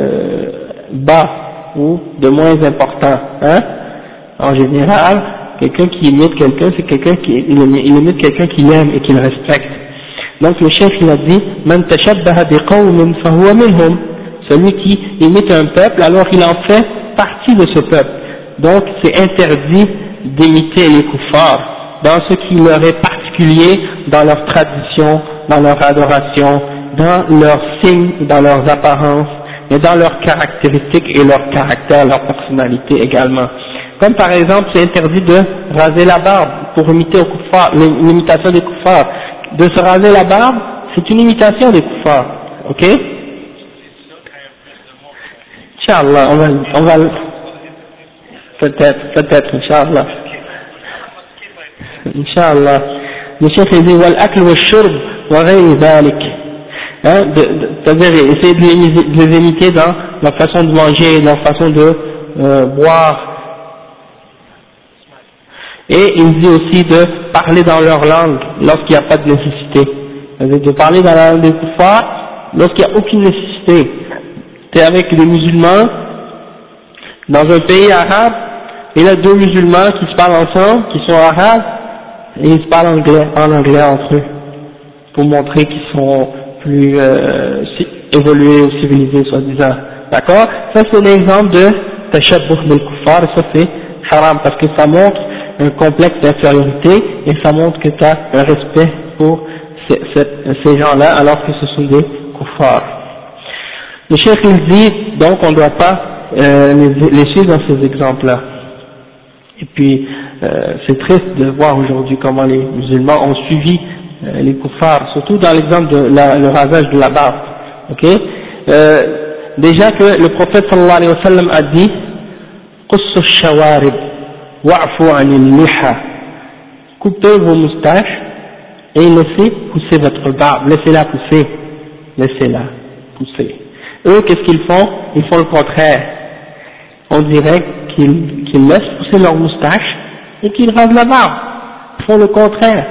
bas ou de moins important. En général, quelqu'un qui imite quelqu'un, c'est quelqu'un il imite quelqu'un qu'il aime et qu'il respecte. Donc le chef il a dit Man tashabbaha biqawmin fahuwa minhum, celui qui imite un peuple alors il en fait partie de ce peuple. Donc c'est interdit d'imiter les kuffars dans ce qui leur est particulier, dans leur tradition, dans leur adoration, dans leurs signes, dans leurs apparences, et dans leurs caractéristiques et leur caractère, leur personnalité également. Comme par exemple, c'est interdit de raser la barbe pour imiter aux kuffars, l'imitation des kuffars. De se raser la barbe, c'est une imitation des kuffars, ok? Inch'Allah, on va peut-être, Inch'Allah. Inch'Allah. Le chef dit, wal akl wa shurb wa ghayri dhalik. C'est-à-dire essayer de les imiter dans leur façon de manger, leur façon de boire. Et il dit aussi de parler dans leur langue lorsqu'il n'y a pas de nécessité. C'est-à-dire de parler dans la langue des kuffars lorsqu'il n'y a aucune nécessité. C'est avec les musulmans, dans un pays arabe, il y a deux musulmans qui se parlent ensemble, qui sont arabes, et ils se parlent en anglais entre eux, pour montrer qu'ils sont plus évolués ou civilisés, soi-disant. D'accord? Ça c'est un exemple de tashabbuh bil kuffar, et ça c'est haram, parce que ça montre un complexe d'infériorité, et ça montre que tu as un respect pour ces gens-là, alors que ce sont des kuffars. Le cheikh il dit, donc on ne doit pas les suivre dans ces exemples-là. Et puis, c'est triste de voir aujourd'hui comment les musulmans ont suivi les kuffars, surtout dans l'exemple de le rasage de la barbe. Ok? Déjà que le prophète sallallahu alayhi wa sallam a dit qussu shawarib wa'fu anil liha, coupez vos moustaches et laissez pousser votre barbe, laissez-la pousser, laissez-la pousser. Eux, qu'est-ce qu'ils font? Ils font le contraire. On dirait qu'ils laissent pousser leur moustache et qu'ils rasent la barbe. Ils font le contraire.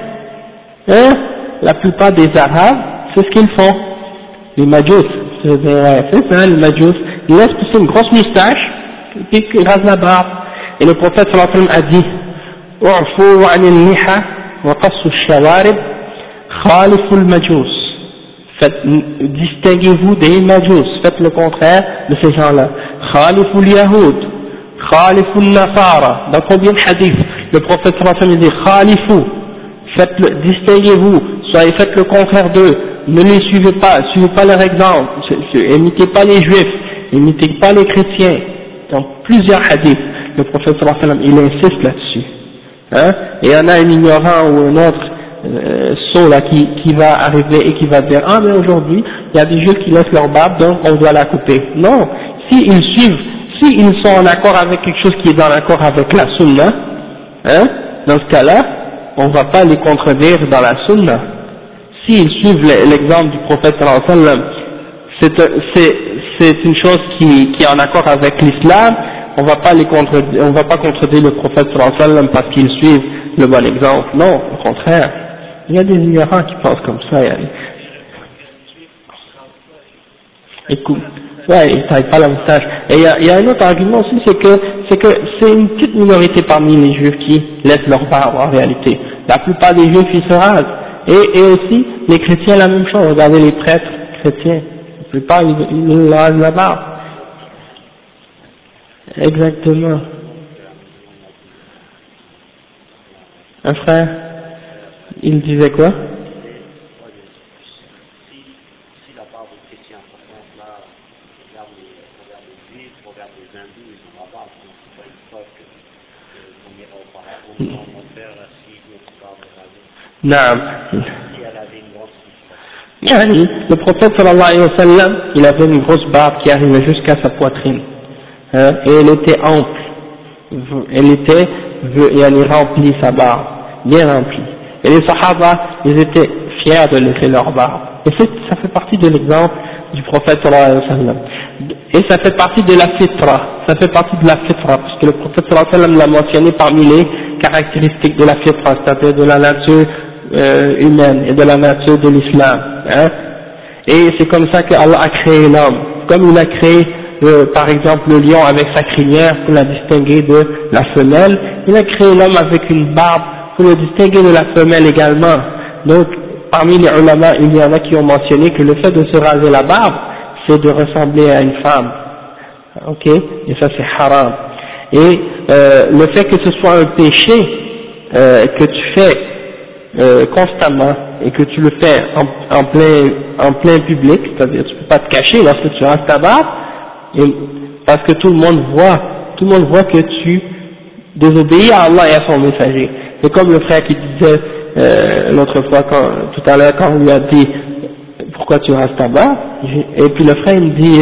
La plupart des Arabes, c'est ce qu'ils font. Les Majous, c'est ça, les Majous, ils laissent pousser une grosse moustache et puis ils rasent la barbe. Et le prophète sallallahu alayhi wa sallam a dit U'fu anil liha wa qassu shawarib khalifu al-majous. Distinguez-vous des Majous, faites le contraire de ces gens-là. Khalifu al-Yahoud, khalifu al-Nasara. Dans combien de hadiths le prophète sallallahu alayhi wa sallam dit khalifu, distinguez-vous, faites le contraire d'eux, ne les suivez pas leur exemple, imitez pas les juifs, imitez pas les chrétiens. Dans plusieurs hadiths, le prophète sallallahu alayhi wa sallam il insiste là-dessus. Et il y en a un ignorant ou un autre sot là qui va arriver et qui va dire mais aujourd'hui il y a des juifs qui laissent leur barbe donc on doit la couper. Non, s'ils sont en accord avec quelque chose qui est dans l'accord avec la sunna, dans ce cas-là on va pas les contredire dans la sunna. S'ils suivent l'exemple du prophète sallallahu alayhi wa sallam, c'est une chose qui est en accord avec l'islam, on va pas contredire le prophète sallallahu alayhi wa sallam parce qu'ils suivent le bon exemple. Non, au contraire. Il y a des ignorants qui pensent comme ça. Écoute, ouais, ils taillent pas la moustache. Et il y a un autre argument aussi, c'est que c'est une petite minorité parmi les juifs qui laissent leur barbe en réalité. La plupart des juifs ils se rasent. Et aussi les chrétiens la même chose. Regardez les prêtres chrétiens, la plupart ils rasent la barbe. Exactement. Un frère, il disait quoi? Naam. Le prophète sallallahu alayhi wa sallam, il avait une grosse barbe qui arrivait jusqu'à sa poitrine, hein, et elle était ample, elle était remplie, sa barbe, bien remplie. Et les sahaba, ils étaient fiers de laisser leur barbe. Et ça fait partie de l'exemple du prophète sallallahu alayhi wa sallam. Et ça fait partie de la fitra, parce que le prophète sallallahu alayhi wa sallam l'a mentionné parmi les caractéristiques de la fitra, c'est-à-dire de la nature humaine et de la nature de l'islam, hein. Et c'est comme ça que Allah a créé l'homme, comme il a créé par exemple le lion avec sa crinière pour la distinguer de la femelle, il a créé l'homme avec une barbe pour le distinguer de la femelle également. Donc parmi les ulama, il y en a qui ont mentionné que le fait de se raser la barbe, c'est de ressembler à une femme, ok, et ça c'est haram. Et le fait que ce soit un péché que tu fais constamment et que tu le fais en plein public, c'est-à-dire tu peux pas te cacher lorsque tu rases ta barbe, parce que tout le monde voit que tu désobéis à Allah et à son messager. C'est comme le frère qui disait l'autre fois, tout à l'heure, quand on lui a dit pourquoi tu rases ta barbe, et puis le frère il me dit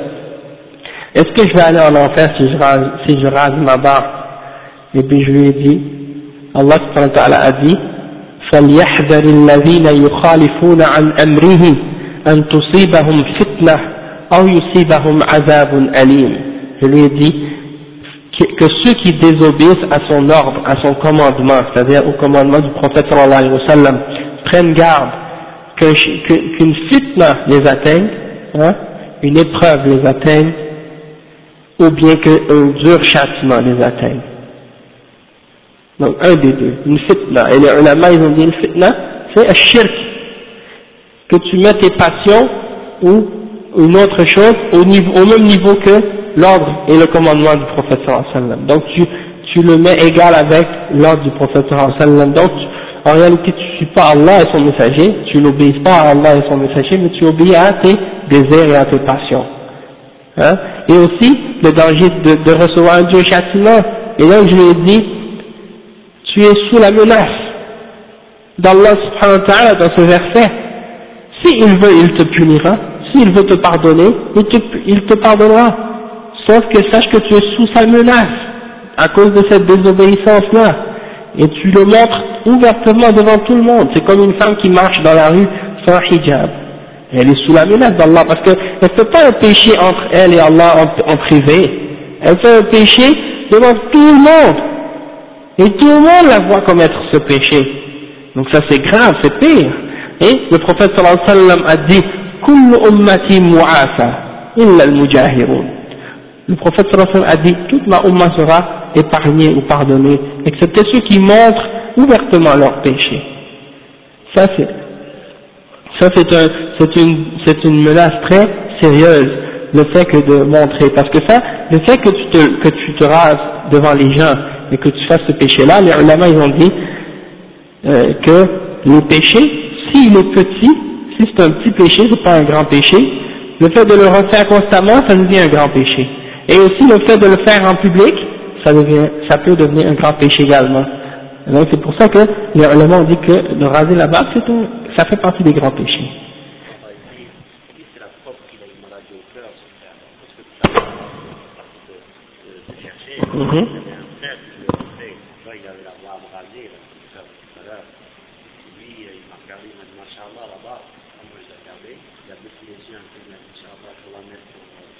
est-ce que je vais aller en enfer si je rase ma barbe? Et puis je lui ai dit, Allah subhanahu wa ta'ala a dit فَلْيَحْذَرِ الَّذِينَ يُخَالِفُونَ عَنْ أَمْرِهِ أَنْ تُصِيبَهُمْ فِتْنَةٌ أَوْ يُصِيبَهُمْ عَذَابٌ أَلِيمٌ. Je lui ai dit que ceux qui désobéissent à son ordre, à son commandement, c'est-à-dire au commandement du prophète sallallahu alayhi wa sallam, prennent garde qu'une fitna les atteigne, hein, une épreuve les atteigne, ou bien qu'un dur châtiment les atteigne. Donc un des deux, une fitna. Et les ulama ils ont dit une fitna, c'est un shirk, que tu mets tes passions ou une autre chose au même niveau que l'ordre et le commandement du prophète sallallahu alayhi wa sallam. Donc tu le mets égal avec l'ordre du prophète sallallahu alayhi wa sallam. Donc en réalité tu ne suis pas Allah et son messager, tu n'obéis pas à Allah et son messager, mais tu obéis à tes désirs et à tes passions. Hein? Et aussi le danger de recevoir un dur châtiment. Et donc je lui ai dit, tu es sous la menace d'Allah subhanahu wa ta'ala dans ce verset. S'il veut, il te punira. S'il veut te pardonner, il te pardonnera. Sauf que sache que tu es sous sa menace à cause de cette désobéissance-là. Et tu le montres ouvertement devant tout le monde. C'est comme une femme qui marche dans la rue sans hijab. Elle est sous la menace d'Allah parce qu'elle ne fait pas un péché entre elle et Allah en privé. Elle fait un péché devant tout le monde. Et tout le monde la voit commettre ce péché. Donc ça c'est grave, c'est pire. Et le prophète sallallahu alayhi wa sallam a dit Kullu ummati mu'afa illa al-mujahirun. Le prophète sallallahu alayhi wa sallam a dit toute ma umma sera épargnée ou pardonnée, excepté ceux qui montrent ouvertement leurs péchés. Ça c'est une menace très sérieuse, le fait que de montrer, parce que ça, le fait que tu te rases devant les gens et que tu fasses ce péché-là, les ulama ils ont dit que le péché, s'il est petit, si c'est un petit péché, c'est pas un grand péché, le fait de le refaire constamment, ça devient un grand péché. Et aussi le fait de le faire en public, ça peut devenir un grand péché également. Donc c'est pour ça que les ulama ont dit que de raser la barbe, ça fait partie des grands péchés. professeur tout à l'heure, lui, il m'a regardé, il m'a dit, Masha'Allah, là-bas, moi je l'ai regardé, il a baissé les yeux un peu, il m'a dit, Masha'Allah, il faut la mettre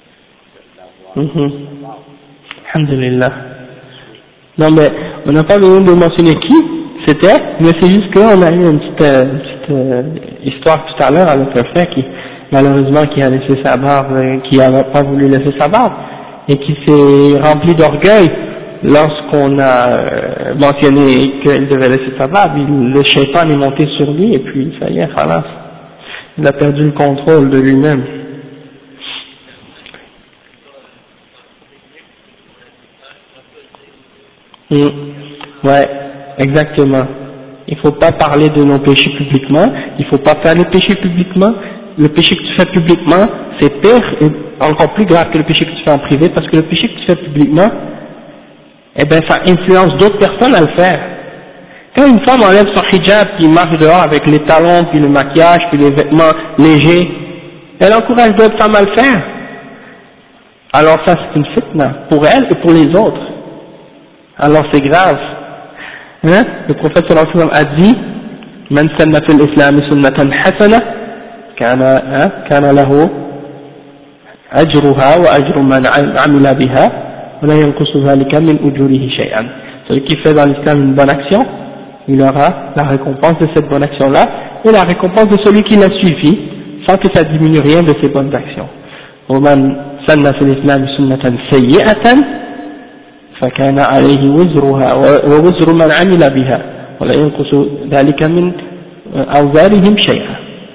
pour l'avoir. Alhamdulillah. Non mais, on n'a pas besoin de mentionner qui c'était, mais c'est juste qu'on a eu une petite histoire tout à l'heure avec un frère qui, malheureusement, qui a laissé sa barbe, qui n'a pas voulu laisser sa barbe, et qui s'est rempli d'orgueil lorsqu'on a mentionné qu'il devait laisser sa barbe. Le shaitan est monté sur lui, et puis ça y est, khalas. Il a perdu le contrôle de lui-même. Ouais, exactement. Il faut pas parler de nos péchés publiquement, il faut pas faire les péchés publiquement. Le péché que tu fais publiquement, c'est pire et encore plus grave que le péché que tu fais en privé, parce que le péché que tu fais publiquement, eh ben ça influence d'autres personnes à le faire. Quand une femme enlève son hijab, puis marche dehors avec les talons, puis le maquillage, puis les vêtements légers, elle encourage d'autres femmes à le faire. Alors ça c'est une fitna, pour elle et pour les autres. Alors c'est grave. Hein? Le prophète sallallahu alayhi wa sallam a dit, Man sanna fil islam sunnatan hasana, kana lahu ajruha wa ajru man amila biha, wa la yanqusu dhalika min ujurihi shay'an. Celui qui fait dans l'islam une bonne action, il aura la récompense de cette bonne action-là, et la récompense de celui qui l'a suivi, sans que ça diminue rien de ses bonnes actions. ومن سن في الإسلام سنة سيئة فكان عليه وزرها ووزر من عمل بها ولا ينقص ذلك من أوزارهم شيئا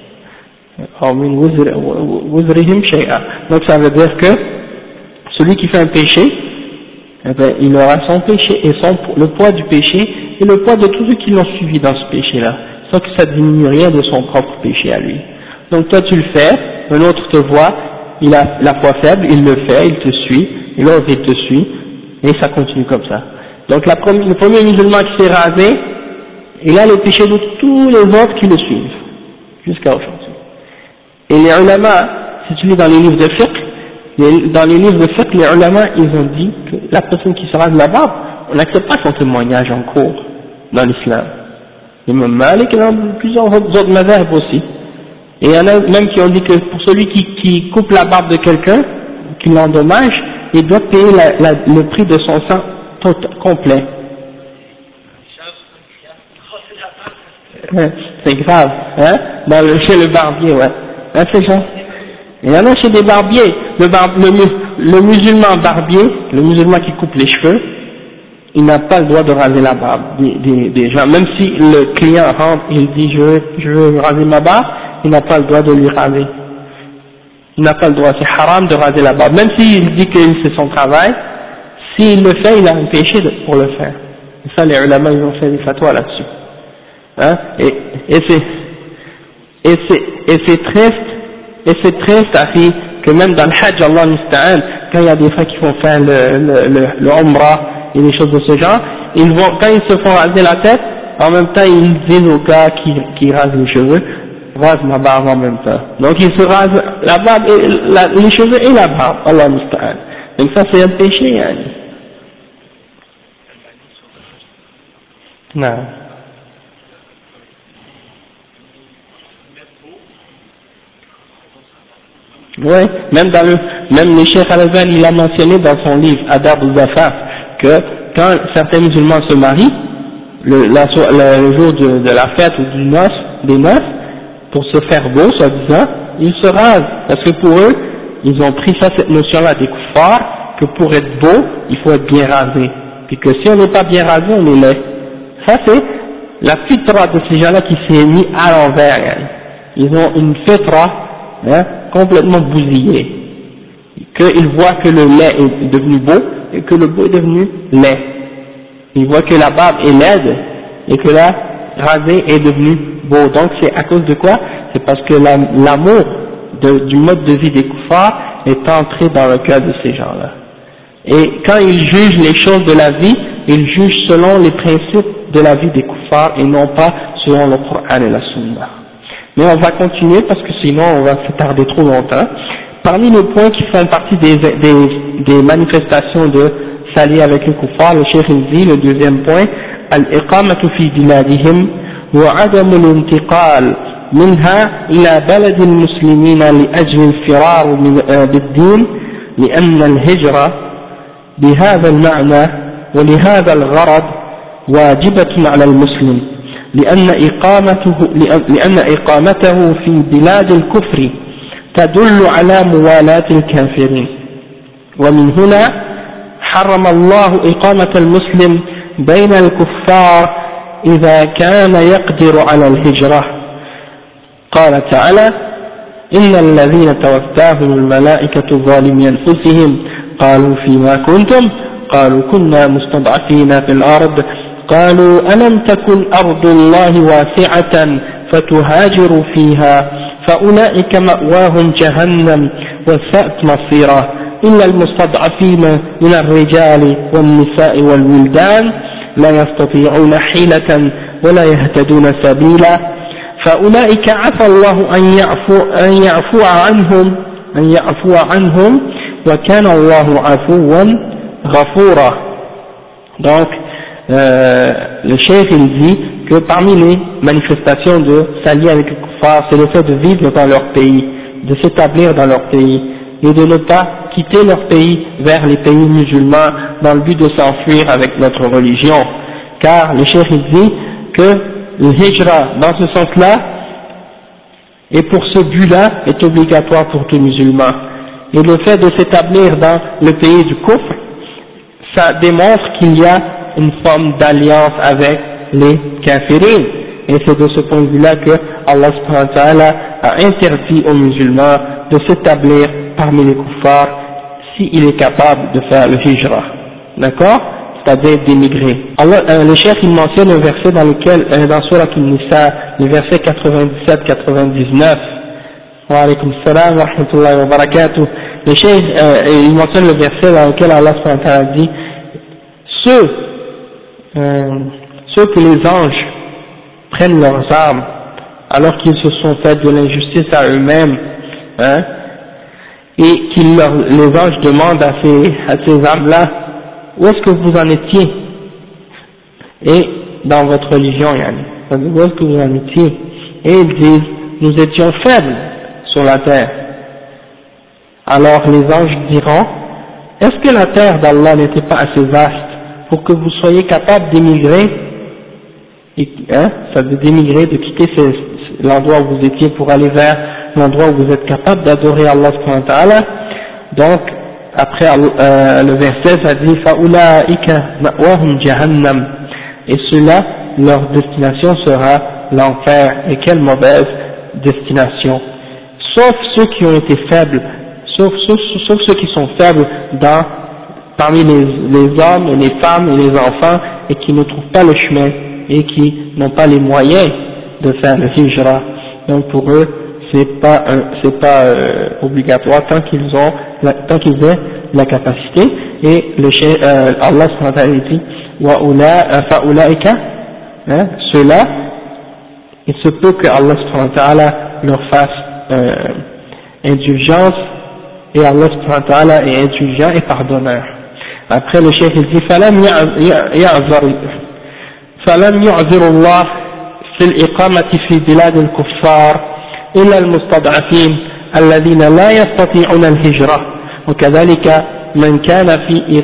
أو من وزرهم شيئا. Donc ça veut dire que celui qui fait un péché, eh ben, il aura son péché et le poids du péché et le poids de tous ceux qui l'ont suivi dans ce péché-là, sans que ça diminue rien de son propre péché à lui. Donc toi tu le fais, un autre te voit, il a la foi faible, il le fait, il te suit, et l'autre il te suit, et ça continue comme ça. Donc le premier musulman qui s'est rasé, il a les péchés de tous les autres qui le suivent, jusqu'à aujourd'hui. Et les ulama, si tu lis dans les livres de fiqh, dans les livres de fiqh, les ulama, ils ont dit que la personne qui se rase la barbe, on n'accepte pas son témoignage en cours dans l'islam. Imam Malik et dans plusieurs autres mazahib aussi. Et il y en a même qui ont dit que pour celui qui coupe la barbe de quelqu'un, qui l'endommage, il doit payer le prix de son sang complet. C'est grave, hein, chez le barbier, ouais. Hein, c'est ça. Il y en a chez des barbiers, le musulman barbier, le musulman qui coupe les cheveux, il n'a pas le droit de raser la barbe des gens. Même si le client rentre, il dit je veux raser ma barbe, il n'a pas le droit de lui raser. Il n'a pas le droit, c'est haram de raser la barbe. Même s'il dit que c'est son travail, s'il le fait, il a un péché pour le faire. Et ça, les ulama, ils ont fait des fatwas là-dessus. Hein? Et c'est triste, Afi, que même dans le Hajj, Allah Musta'an, quand il y a des frères qui font faire le Umrah et des choses de ce genre, quand ils se font raser la tête, en même temps ils disent aux gars qui rasent les cheveux, rase ma barbe en même temps. Donc ils se rasent la barbe, les cheveux et la barbe, Allah Musta'an. Donc ça c'est un péché, hein. Non. Oui, même le Cheikh Al-Albani, il a mentionné dans son livre Adab al-Zafaf que quand certains musulmans se marient, le jour de la fête ou des noces, pour se faire beau, soi-disant, ils se rasent, parce que pour eux, ils ont pris cette notion-là des kuffars, que pour être beau, il faut être bien rasé, puis que si on n'est pas bien rasé, on est laid. Ça c'est la fitra de ces gens-là qui s'est mis à l'envers, hein. Ils ont une fitra, hein, complètement bousillée, qu'ils voient que le lait est devenu beau et que le beau est devenu laid. Ils voient que la barbe est laide et que la rasée est devenue beau. Donc c'est à cause de quoi? C'est parce que l'amour du mode de vie des kuffars est entré dans le cœur de ces gens-là. Et quand ils jugent les choses de la vie, ils jugent selon les principes de la vie des kuffars et non pas selon le Coran et la Sunna. Mais on va continuer parce que sinon on va se tarder trop longtemps. Parmi les points qui font partie des manifestations de s'allier avec les kuffars, le Cheikh dit, le deuxième point, الإقامة في بلادهم وعدم الانتقال منها إلى بلد المسلمين لأجل الفرار بالدين، لأن الهجرة بهذا المعنى ولهذا الغرض واجبة على المسلم، لأن إقامته في بلاد الكفر تدل على موالاة الكافرين. ومن هنا حرم الله إقامة المسلم بين الكفار إذا كان يقدر على الهجرة. قال تعالى: إن الذين توفاهم الملائكة ظالمي أنفسهم قالوا فيما كنتم؟ قالوا كنا مستضعفين في الأرض قالوا ألم تكن أرض الله واسعة فتهاجروا فيها فأولئك مأواهم جهنم وساءت مصيرا إلا المستضعفين من الرجال والنساء والولدان لا يستطيعون حيلة ولا يهتدون سبيلا فأولئك عفى الله أن يعفو عنهم وكان الله عفوا غفورا. Donc le cheikh il dit que parmi les manifestations de s'allier avec les kuffars, c'est le fait de vivre dans leur pays, de s'établir dans leur pays et de ne pas quitter leur pays vers les pays musulmans dans le but de s'enfuir avec notre religion. Car le cheikh il dit que le hijra dans ce sens-là et pour ce but-là est obligatoire pour tout musulman. Et le fait de s'établir dans le pays du kufr, ça démontre qu'il y a une forme d'alliance avec les kafirin. Et c'est de ce point de vue-là que Allah subhanahu wa ta'ala a interdit aux musulmans de s'établir parmi les kuffars s'il est capable de faire le hijra. D'accord? C'est-à-dire d'émigrer. Le cheikh il mentionne un verset dans lequel, dans Surat An-Nisa, le verset 97-99, wa alaykum salam wa rahmatullahi wa barakatuh. Le cheikh il mentionne le verset dans lequel Allah subhanahu wa ta'ala dit: ceux que les anges prennent leurs armes alors qu'ils se sont fait de l'injustice à eux-mêmes, hein, et les anges demandent à ces armes-là: où est-ce que vous en étiez? Et dans votre religion, yani, où est-ce que vous en étiez? Et ils disent: nous étions faibles sur la terre. Alors les anges diront: est-ce que la terre d'Allah n'était pas assez vaste pour que vous soyez capable d'émigrer, ça veut d'émigrer, de quitter l'endroit où vous étiez pour aller vers l'endroit où vous êtes capable d'adorer Allah subhanahu wa ta'ala? Donc après le verset ça dit: فَأُولَٰئِكَ مَأْوَاهُمْ جَهَنَّمْ, et ceux-là leur destination sera l'enfer. Et quelle mauvaise destination! Sauf ceux qui ont été faibles, sauf ceux qui sont faibles parmi les hommes et les femmes et les enfants et qui ne trouvent pas le chemin et qui n'ont pas les moyens de faire le hijra. Donc pour eux c'est pas obligatoire tant qu'ils aient la capacité. Et Allah subhanahu wa ta'ala dit: fa'ulaika, ceux-là, il se peut que Allah subhanahu wa ta'ala leur fasse indulgence, et Allah subhanahu wa ta'ala est indulgent et pardonneur. Après le cheikh il dit: فلم يعذر الله في الإقامة في بلاد الكفار إلا المستضعفين الذين لا يستطيعون الهجرة، وكذلك من كان في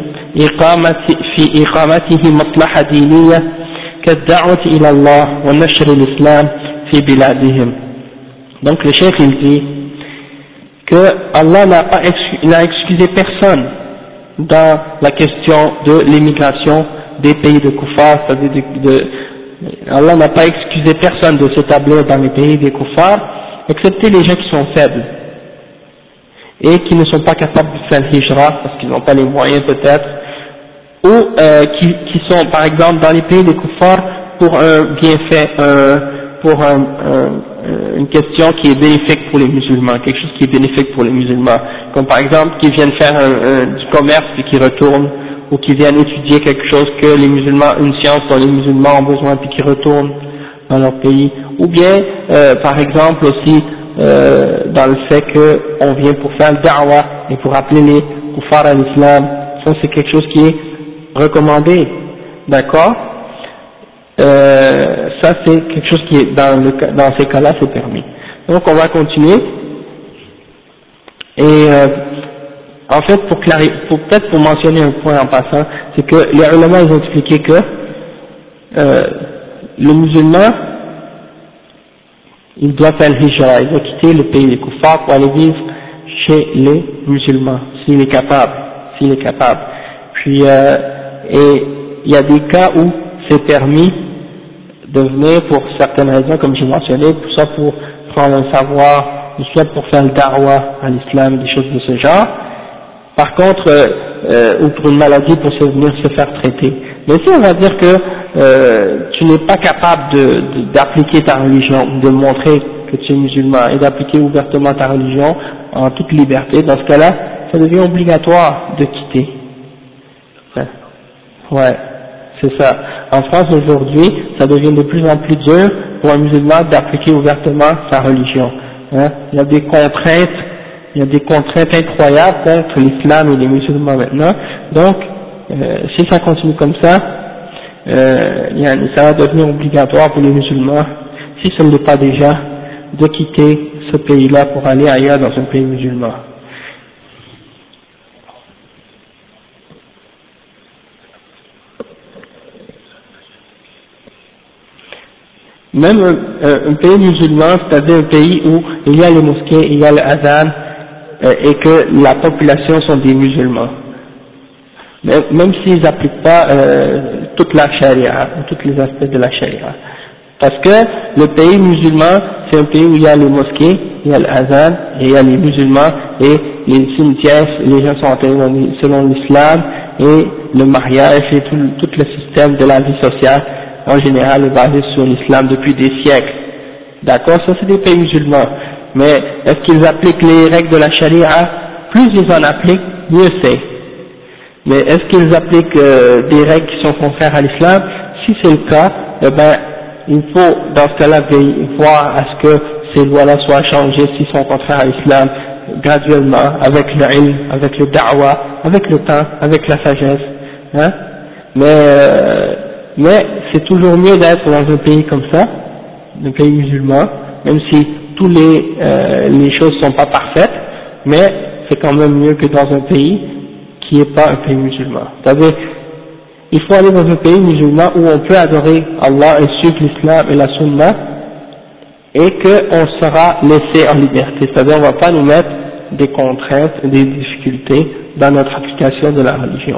إقامته مصلحة دينية كالدعوة إلى الله ونشر الإسلام في بلادهم. Donc le cheikh il dit que Allah n'a excusé personne dans la question de l'immigration des pays de kuffar, c'est-à-dire Allah n'a pas excusé personne de s'établir dans les pays des kuffars, excepté les gens qui sont faibles et qui ne sont pas capables de faire le hijra parce qu'ils n'ont pas les moyens peut-être, ou qui sont par exemple dans les pays des kuffars pour un bienfait, pour une question qui est bénéfique pour les musulmans, quelque chose qui est bénéfique pour les musulmans, comme par exemple qui viennent faire du commerce et qui retournent, ou qui viennent étudier quelque chose que les musulmans, une science dont les musulmans ont besoin puis qui retournent dans leur pays, ou bien par exemple aussi dans le fait qu'on vient pour faire le da'wah et pour appeler les kuffars à l'islam. Ça c'est quelque chose qui est recommandé, d'accord? ça c'est quelque chose qui est dans ces cas-là c'est permis. Donc on va continuer. Et en fait, peut-être pour mentionner un point en passant, c'est que les ulama ils ont expliqué que le musulman, il doit faire le hijra, il doit quitter le pays des kuffars pour aller vivre chez les musulmans, s'il est capable. Puis, et il y a des cas où c'est permis de venir pour certaines raisons, comme j'ai mentionné, soit pour prendre un savoir, soit pour faire le da'wah à l'islam, des choses de ce genre. Par contre, ou pour une maladie, pour venir se faire traiter. Mais si on va dire que tu n'es pas capable d'appliquer ta religion, ou de montrer que tu es musulman, et d'appliquer ouvertement ta religion en toute liberté, dans ce cas-là, ça devient obligatoire de quitter. Ouais, c'est ça. En France aujourd'hui, ça devient de plus en plus dur pour un musulman d'appliquer ouvertement sa religion. Il y a des contraintes incroyables contre l'islam et les musulmans maintenant. Donc, si ça continue comme ça, ça va devenir obligatoire pour les musulmans, si ce ne l'est pas déjà, de quitter ce pays-là pour aller ailleurs dans un pays musulman. Même un pays musulman, c'est-à-dire un pays où il y a les mosquées, il y a l'adhan, et que la population sont des musulmans. Même s'ils n'appliquent pas toute la charia, tous les aspects de la charia. Parce que le pays musulman, c'est un pays où il y a les mosquées, il y a l'adhan, et il y a les musulmans, et les cimetières, les gens sont enterrés selon l'islam, et le mariage, et tout le système de la vie sociale, en général, est basé sur l'islam depuis des siècles. D'accord? Ça, c'est des pays musulmans. Mais est-ce qu'ils appliquent les règles de la charia? Plus ils en appliquent, mieux c'est. Mais est-ce qu'ils appliquent des règles qui sont contraires à l'islam? Si c'est le cas, eh ben, il faut, dans ce cas-là, voir à ce que ces lois-là soient changées s'ils sont contraires à l'islam, graduellement, avec le ilm, avec le da'wah, avec le temps, avec la sagesse. Hein? Mais c'est toujours mieux d'être dans un pays comme ça, un pays musulman, même si les choses sont pas parfaites, mais c'est quand même mieux que dans un pays qui n'est pas un pays musulman. C'est-à-dire, il faut aller dans un pays musulman où on peut adorer Allah et suivre l'islam et la sunna, et qu'on sera laissé en liberté. C'est-à-dire, on ne va pas nous mettre des contraintes, des difficultés dans notre application de la religion.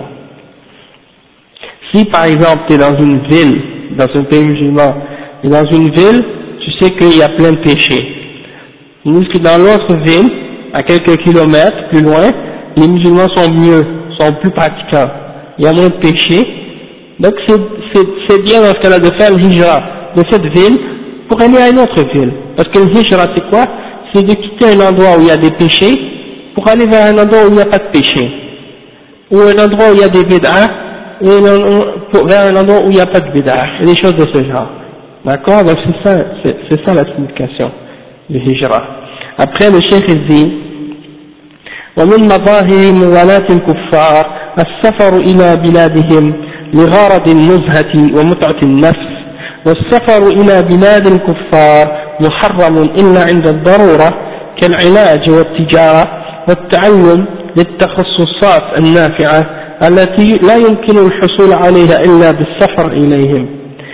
Si par exemple tu es dans une ville, dans un pays musulman, et dans une ville, tu sais qu'il y a plein de péchés. Tandis que dans l'autre ville, à quelques kilomètres plus loin, les musulmans sont plus pratiquants. Il y a moins de péchés. Donc c'est bien dans ce cas-là de faire le hijra de cette ville pour aller à une autre ville. Parce que le hijra c'est quoi? C'est de quitter un endroit où il y a des péchés pour aller vers un endroit où il n'y a pas de péché. Ou un endroit où il y a des bid'ah, vers un endroit où il n'y a pas de bid'ah, et des choses de ce genre. D'accord? Donc c'est ça la signification du hijra. Après le cheikh il dit ومن مظاهر موالاة الكفار السفر إلى بلادهم لغرض النزهة ومتعة النفس، والسفر إلى بلاد الكفار محرم إلا عند الضرورة كالعلاج والتجارة والتعلم للتخصصات النافعة التي لا يمكن الحصول عليها إلا بالسفر إليهم،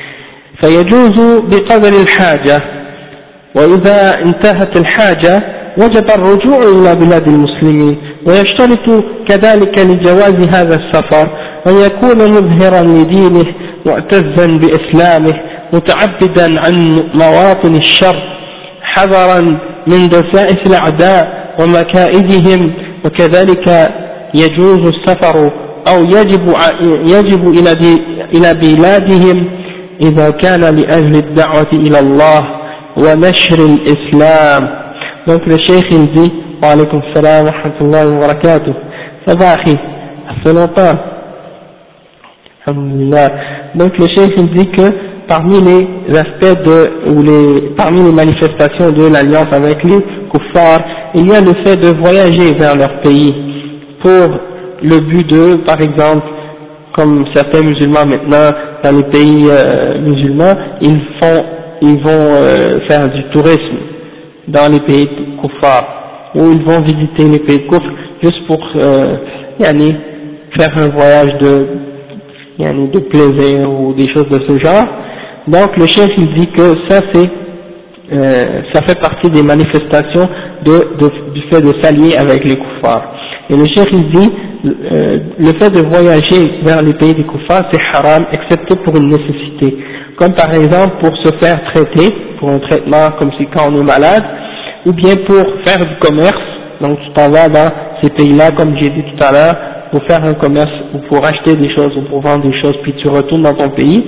فيجوز بقدر الحاجة، وإذا انتهت الحاجة وجب الرجوع إلى بلاد المسلمين، ويشترط كذلك لجواز هذا السفر أن يكون مظهرا لدينه معتزا بإسلامه متعبدا عن مواطن الشر حذرا من دسائس الأعداء ومكائدهم، وكذلك يجوز السفر أو يجب إلى بلادهم إذا كان لأجل الدعوة إلى الله ونشر الإسلام. Donc le cheikh il dit, wa alaykum salam wa rahmatullahi wa barakatuh, ça va akhi, ça fait longtemps, alhamdulillah. Donc le cheikh il dit que parmi les aspects parmi les manifestations de l'alliance avec les kuffars, il y a le fait de voyager vers leur pays pour le but de, par exemple, comme certains musulmans maintenant dans les pays musulmans, ils vont faire du tourisme dans les pays kuffar, ou ils vont visiter les pays kufr juste pour faire un voyage de plaisir ou des choses de ce genre. Donc le chef il dit que ça fait partie des manifestations du fait de s'allier avec les kuffars. Et le chef il dit le fait de voyager vers les pays des kuffars c'est haram excepté pour une nécessité, comme par exemple pour se faire traiter, pour un traitement comme si quand on est malade, ou bien pour faire du commerce. Donc tu t'en vas dans ces pays-là comme j'ai dit tout à l'heure pour faire un commerce ou pour acheter des choses ou pour vendre des choses puis tu retournes dans ton pays,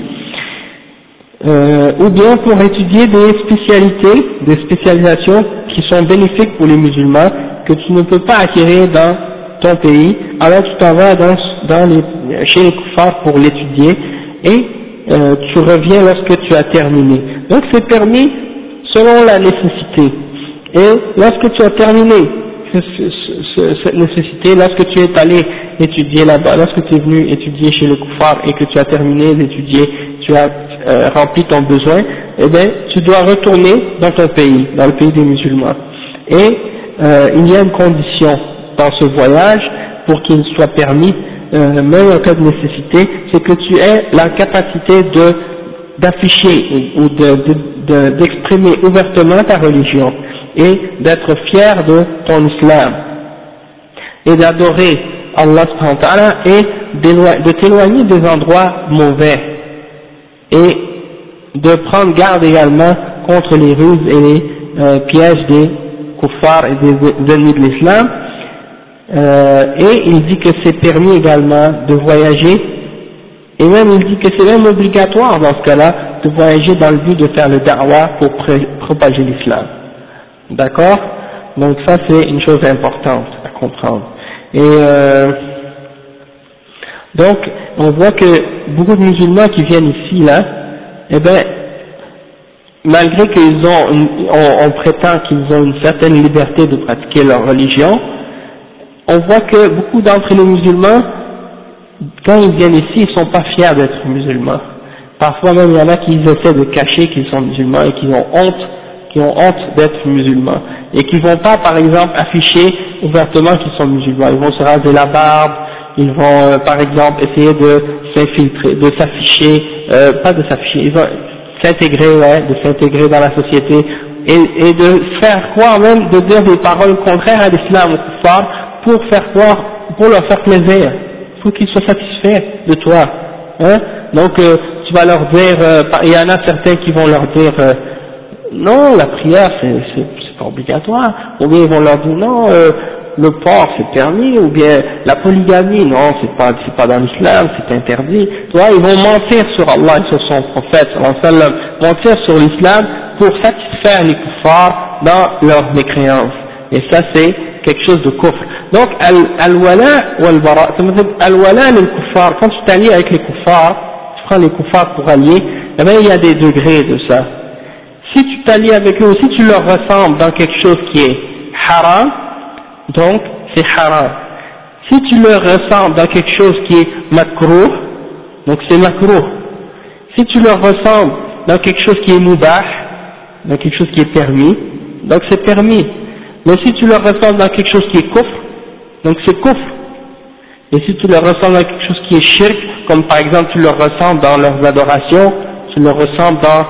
ou bien pour étudier des spécialisations qui sont bénéfiques pour les musulmans que tu ne peux pas acquérir dans ton pays, alors tu t'en vas chez les kuffars pour l'étudier et tu reviens lorsque tu as terminé. Donc c'est permis selon la nécessité. Et lorsque tu as terminé cette nécessité, lorsque tu es allé étudier là-bas, lorsque tu es venu étudier chez le kuffar et que tu as terminé d'étudier, tu as rempli ton besoin, eh bien tu dois retourner dans ton pays, dans le pays des musulmans. Et il y a une condition dans ce voyage pour qu'il soit permis, même en cas de nécessité, c'est que tu aies la capacité d'afficher ou d'exprimer ouvertement ta religion et d'être fier de ton islam et d'adorer Allah subhanahu wa ta'ala et de t'éloigner des endroits mauvais et de prendre garde également contre les ruses et les pièges des kuffars et des ennemis de l'islam. Et il dit que c'est permis également de voyager, et même il dit que c'est même obligatoire dans ce cas-là de voyager dans le but de faire le da'wah pour propager l'islam. D'accord? Donc ça c'est une chose importante à comprendre. Et donc on voit que beaucoup de musulmans qui viennent ici là, eh ben malgré qu'ils on prétend qu'ils ont une certaine liberté de pratiquer leur religion, on voit que beaucoup d'entre les musulmans, quand ils viennent ici, ils sont pas fiers d'être musulmans. Parfois même il y en a qui essaient de cacher qu'ils sont musulmans et qui ont honte d'être musulmans et qui vont pas par exemple afficher ouvertement qu'ils sont musulmans. Ils vont se raser la barbe, ils vont par exemple essayer de s'infiltrer, de s'afficher, pas de s'afficher, ils vont s'intégrer dans la société et de faire croire même, de dire des paroles contraires à l'islam aux kuffars pour leur faire plaisir. Il faut qu'ils soient satisfaits de toi, hein. Donc tu vas leur dire, il y en a certains qui vont leur dire non, la prière c'est pas obligatoire, ou bien ils vont leur dire non, le porc c'est permis, ou bien la polygamie, non c'est pas dans l'islam, c'est interdit. Tu vois, ils vont mentir sur Allah et sur son prophète, mentir sur l'islam pour satisfaire les kuffars dans leur mécréance. Et ça c'est quelque chose de kufr. Donc al-wala wal-bara, ça veut dire al-wala lil kuffar, quand tu t'allies avec les kuffars, tu prends les kuffars pour allier, eh bien il y a des degrés de ça. Si tu t'allies avec eux, si tu leur ressembles dans quelque chose qui est haram, donc c'est haram. Si tu leur ressembles dans quelque chose qui est makruh, donc c'est makruh. Si tu leur ressembles dans quelque chose qui est mubah, dans quelque chose qui est permis, donc c'est permis. Mais si tu leur ressembles dans quelque chose qui est kufr, donc c'est kufr. Et si tu leur ressembles dans quelque chose qui est shirk, comme par exemple tu leur ressembles dans leurs adorations, tu leur ressembles dans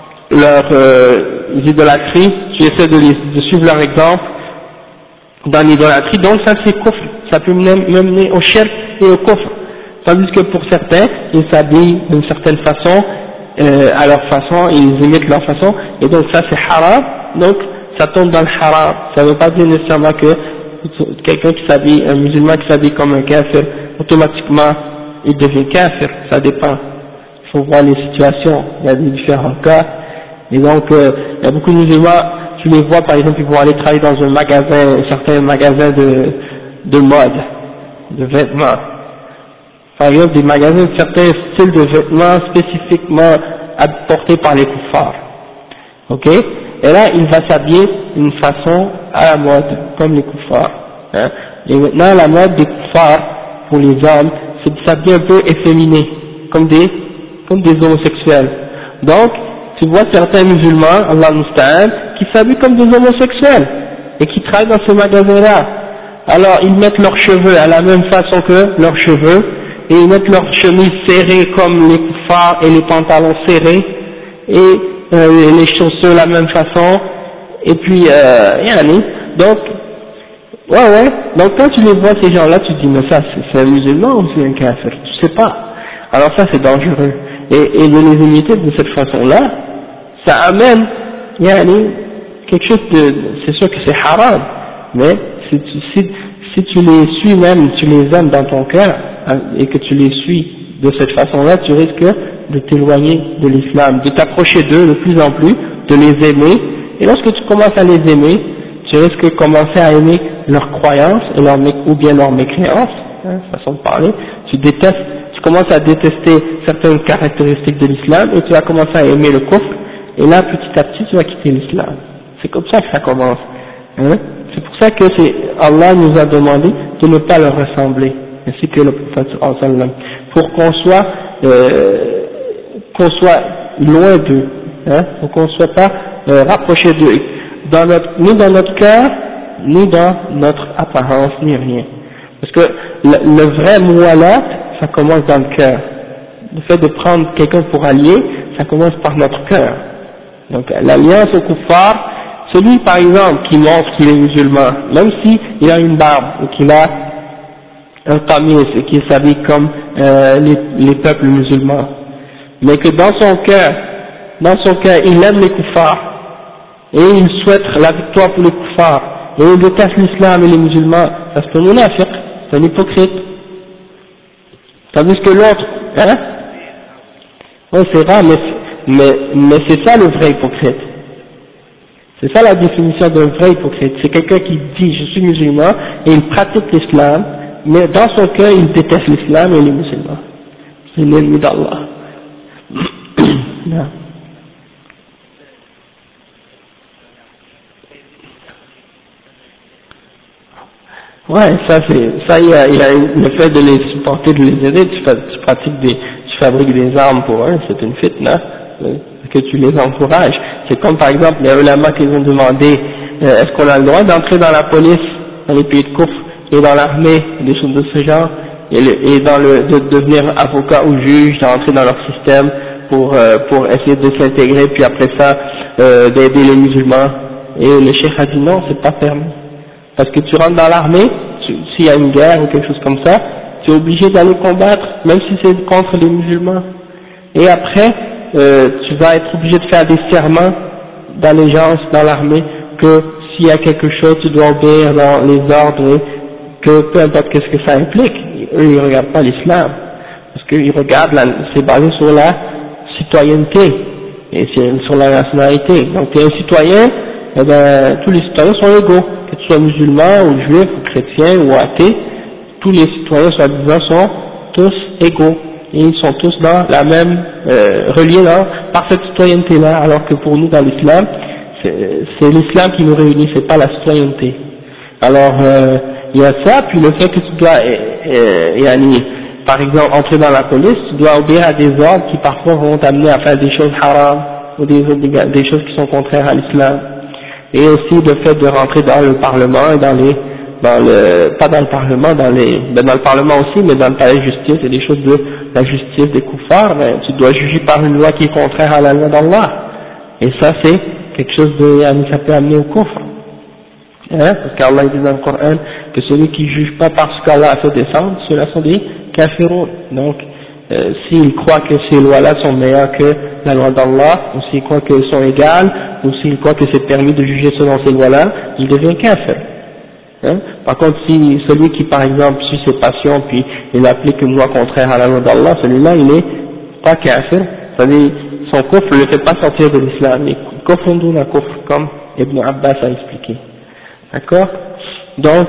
leurs idolâtries, tu essaies de suivre leur exemple dans l'idolâtrie, donc ça c'est kufr, ça peut mener au shirk et au kufr. Tandis que pour certains, ils s'habillent d'une certaine façon, à leur façon, ils imitent leur façon, et donc ça c'est haram, donc ça tombe dans le haram. Ça ne veut pas dire nécessairement que quelqu'un qui s'habille, un musulman qui s'habille comme un kafir, automatiquement il devient kafir, ça dépend. Il faut voir les situations, il y a des différents cas, et donc il y a beaucoup de musulmans, tu les vois par exemple, ils vont aller travailler dans un magasin, certains magasins de mode, de vêtements. Par exemple des magasins de certains styles de vêtements spécifiquement apportés par les kuffars. Ok? Et là, il va s'habiller d'une façon à la mode, comme les kuffars. Hein. Et maintenant, la mode des kuffars, pour les hommes, c'est de s'habiller un peu efféminé, comme des comme des homosexuels. Donc, tu vois certains musulmans, Allah musta'an, qui s'habillent comme des homosexuels et qui travaillent dans ce magasin-là. Alors, ils mettent leurs cheveux à la même façon que leurs cheveux, et ils mettent leurs chemises serrées comme les kuffars et les pantalons serrés, et les chaussures de la même façon, et puis, donc, ouais, donc quand tu les vois ces gens-là, tu te dis, mais ça, c'est un musulman ou c'est un kafir? Tu sais pas. Alors ça, c'est dangereux. Et de les imiter de cette façon-là, ça amène, quelque chose de, c'est sûr que c'est haram, mais si tu les suis même, tu les aimes dans ton cœur, et que tu les suis de cette façon-là, tu risques de t'éloigner de l'islam, de t'approcher d'eux de plus en plus, de les aimer, et lorsque tu commences à les aimer, tu risques de commencer à aimer leurs croyances, ou bien leurs mécréances, façon de parler, tu commences à détester certaines caractéristiques de l'islam, et tu vas commencer à aimer le kufr, et là, petit à petit, tu vas quitter l'islam. C'est comme ça que ça commence. C'est pour ça que Allah nous a demandé de ne pas leur ressembler, ainsi que le prophète sallam, pour qu'on soit loin d'eux, pour qu'on ne soit pas rapproché d'eux, ni dans notre cœur, ni dans notre apparence, ni rien. Parce que le vrai muwalat, ça commence dans le cœur. Le fait de prendre quelqu'un pour allié, ça commence par notre cœur. Donc l'alliance au kuffar, celui par exemple qui montre qu'il est musulman, même s'il a une barbe ou qu'il a un qamis et qu'il s'habille comme les peuples musulmans, mais que dans son cœur il aime les kuffars et il souhaite la victoire pour les kuffars et il déteste l'islam et les musulmans, ça c'est un munafiq, c'est un hypocrite. Tandis que l'autre, oui c'est rare, mais c'est ça le vrai hypocrite. C'est ça la définition d'un vrai hypocrite. C'est quelqu'un qui dit je suis musulman et il pratique l'islam, mais dans son cœur il déteste l'islam et les musulmans. C'est l'ennemi d'Allah. Ouais, il y a le fait de les supporter, de les aider, tu fabriques des armes pour eux, c'est une fitna, que tu les encourages. C'est comme par exemple les ulama qui ont demandé est-ce qu'on a le droit d'entrer dans la police, dans les pays de kufr et dans l'armée, des choses de ce genre, et de devenir avocat ou juge, d'entrer dans leur système pour essayer de s'intégrer, puis après ça d'aider les musulmans. Et le cheikh a dit non, c'est pas permis. Parce que tu rentres dans l'armée, s'il y a une guerre ou quelque chose comme ça, tu es obligé d'aller combattre, même si c'est contre les musulmans. Et après, tu vas être obligé de faire des serments d'allégeance dans l'armée, que s'il y a quelque chose, tu dois obéir dans les ordres, et que peu importe qu'est-ce que ça implique. Eux, ils regardent pas l'islam, parce qu'ils regardent, c'est basé sur la citoyenneté, et sur la nationalité. Donc, tu es un citoyen, eh ben, tous les citoyens sont égaux. Que tu sois musulman ou juif ou chrétien ou athée, tous les citoyens soi-disant sont tous égaux et ils sont tous dans la même reliés par cette citoyenneté-là, alors que pour nous dans l'islam, c'est l'islam qui nous réunit, c'est pas la citoyenneté. Alors il y a ça, puis le fait que tu dois par exemple entrer dans la police, tu dois obéir à des ordres qui parfois vont t'amener à faire des choses haram ou des choses qui sont contraires à l'islam. Et aussi le fait de rentrer dans le Parlement et pas dans le Parlement, dans le Parlement aussi, mais dans le palais de justice et des choses de la justice des kuffars, ben, tu dois juger par une loi qui est contraire à la loi d'Allah. Et ça c'est quelque chose ça peut amener au kufr. Parce qu'Allah dit dans le Coran que celui qui juge pas parce qu'Allah a fait descendre, ceux-là sont des kafirun. Donc, s'il croit que ces lois-là sont meilleures que la loi d'Allah, ou s'il croit qu'elles sont égales, ou s'il croit que c'est permis de juger selon ces lois-là, il devient kafir. Par contre, si celui qui, par exemple, suit ses passions, puis il applique une loi contraire à la loi d'Allah, celui-là, il est pas kafir, c'est-à-dire, son kufr ne le fait pas sortir de l'islam, il kufr la kufr, comme Ibn Abbas a expliqué. D'accord? Donc,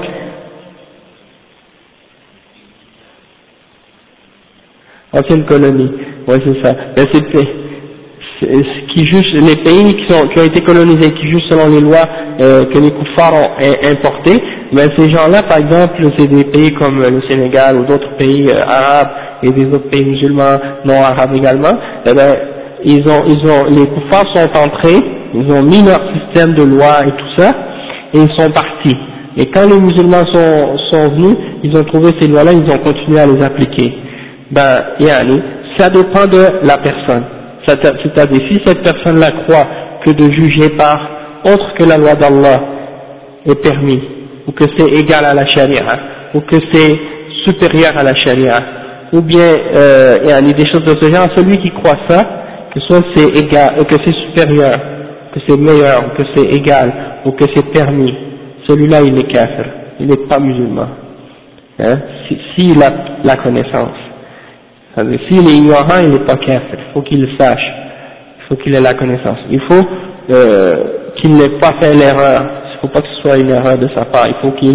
ancienne colonie, ouais c'est ça. Mais qui jugent les pays qui ont été colonisés, qui jugent selon les lois que les kuffars ont importées, mais ces gens-là, par exemple, c'est des pays comme le Sénégal ou d'autres pays arabes et des autres pays musulmans non arabes également, eh ben, les kuffars sont entrés, ils ont mis leur système de loi et tout ça, et ils sont partis. Et quand les musulmans sont venus, ils ont trouvé ces lois-là, ils ont continué à les appliquer. Ben, ça dépend de la personne. C'est-à-dire, si cette personne-là croit que de juger par autre que la loi d'Allah est permis, ou que c'est égal à la charia, ou que c'est supérieur à la charia, ou bien des choses de ce genre, celui qui croit ça, que soit c'est égal, que c'est supérieur, que c'est meilleur, que c'est égal, ou que c'est permis, celui-là il est kafir, il n'est pas musulman, hein, s'il a la connaissance. C'est-à-dire, s'il est ignorant, il n'est pas kafir, il faut qu'il le sache, il faut qu'il ait la connaissance, il faut qu'il n'ait pas fait l'erreur, il ne faut pas que ce soit une erreur de sa part, il faut qu'il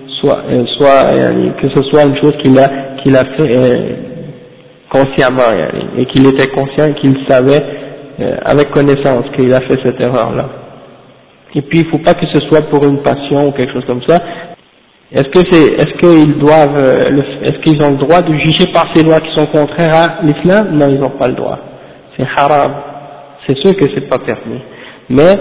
que ce soit une chose qu'il a fait consciemment, et qu'il était conscient et qu'il savait avec connaissance qu'il a fait cette erreur-là. Et puis il ne faut pas que ce soit pour une passion ou quelque chose comme ça. Est-ce qu'ils ont le droit de juger par ces lois qui sont contraires à l'islam? Non, ils n'ont pas le droit. C'est haram. C'est sûr que c'est pas permis. Mais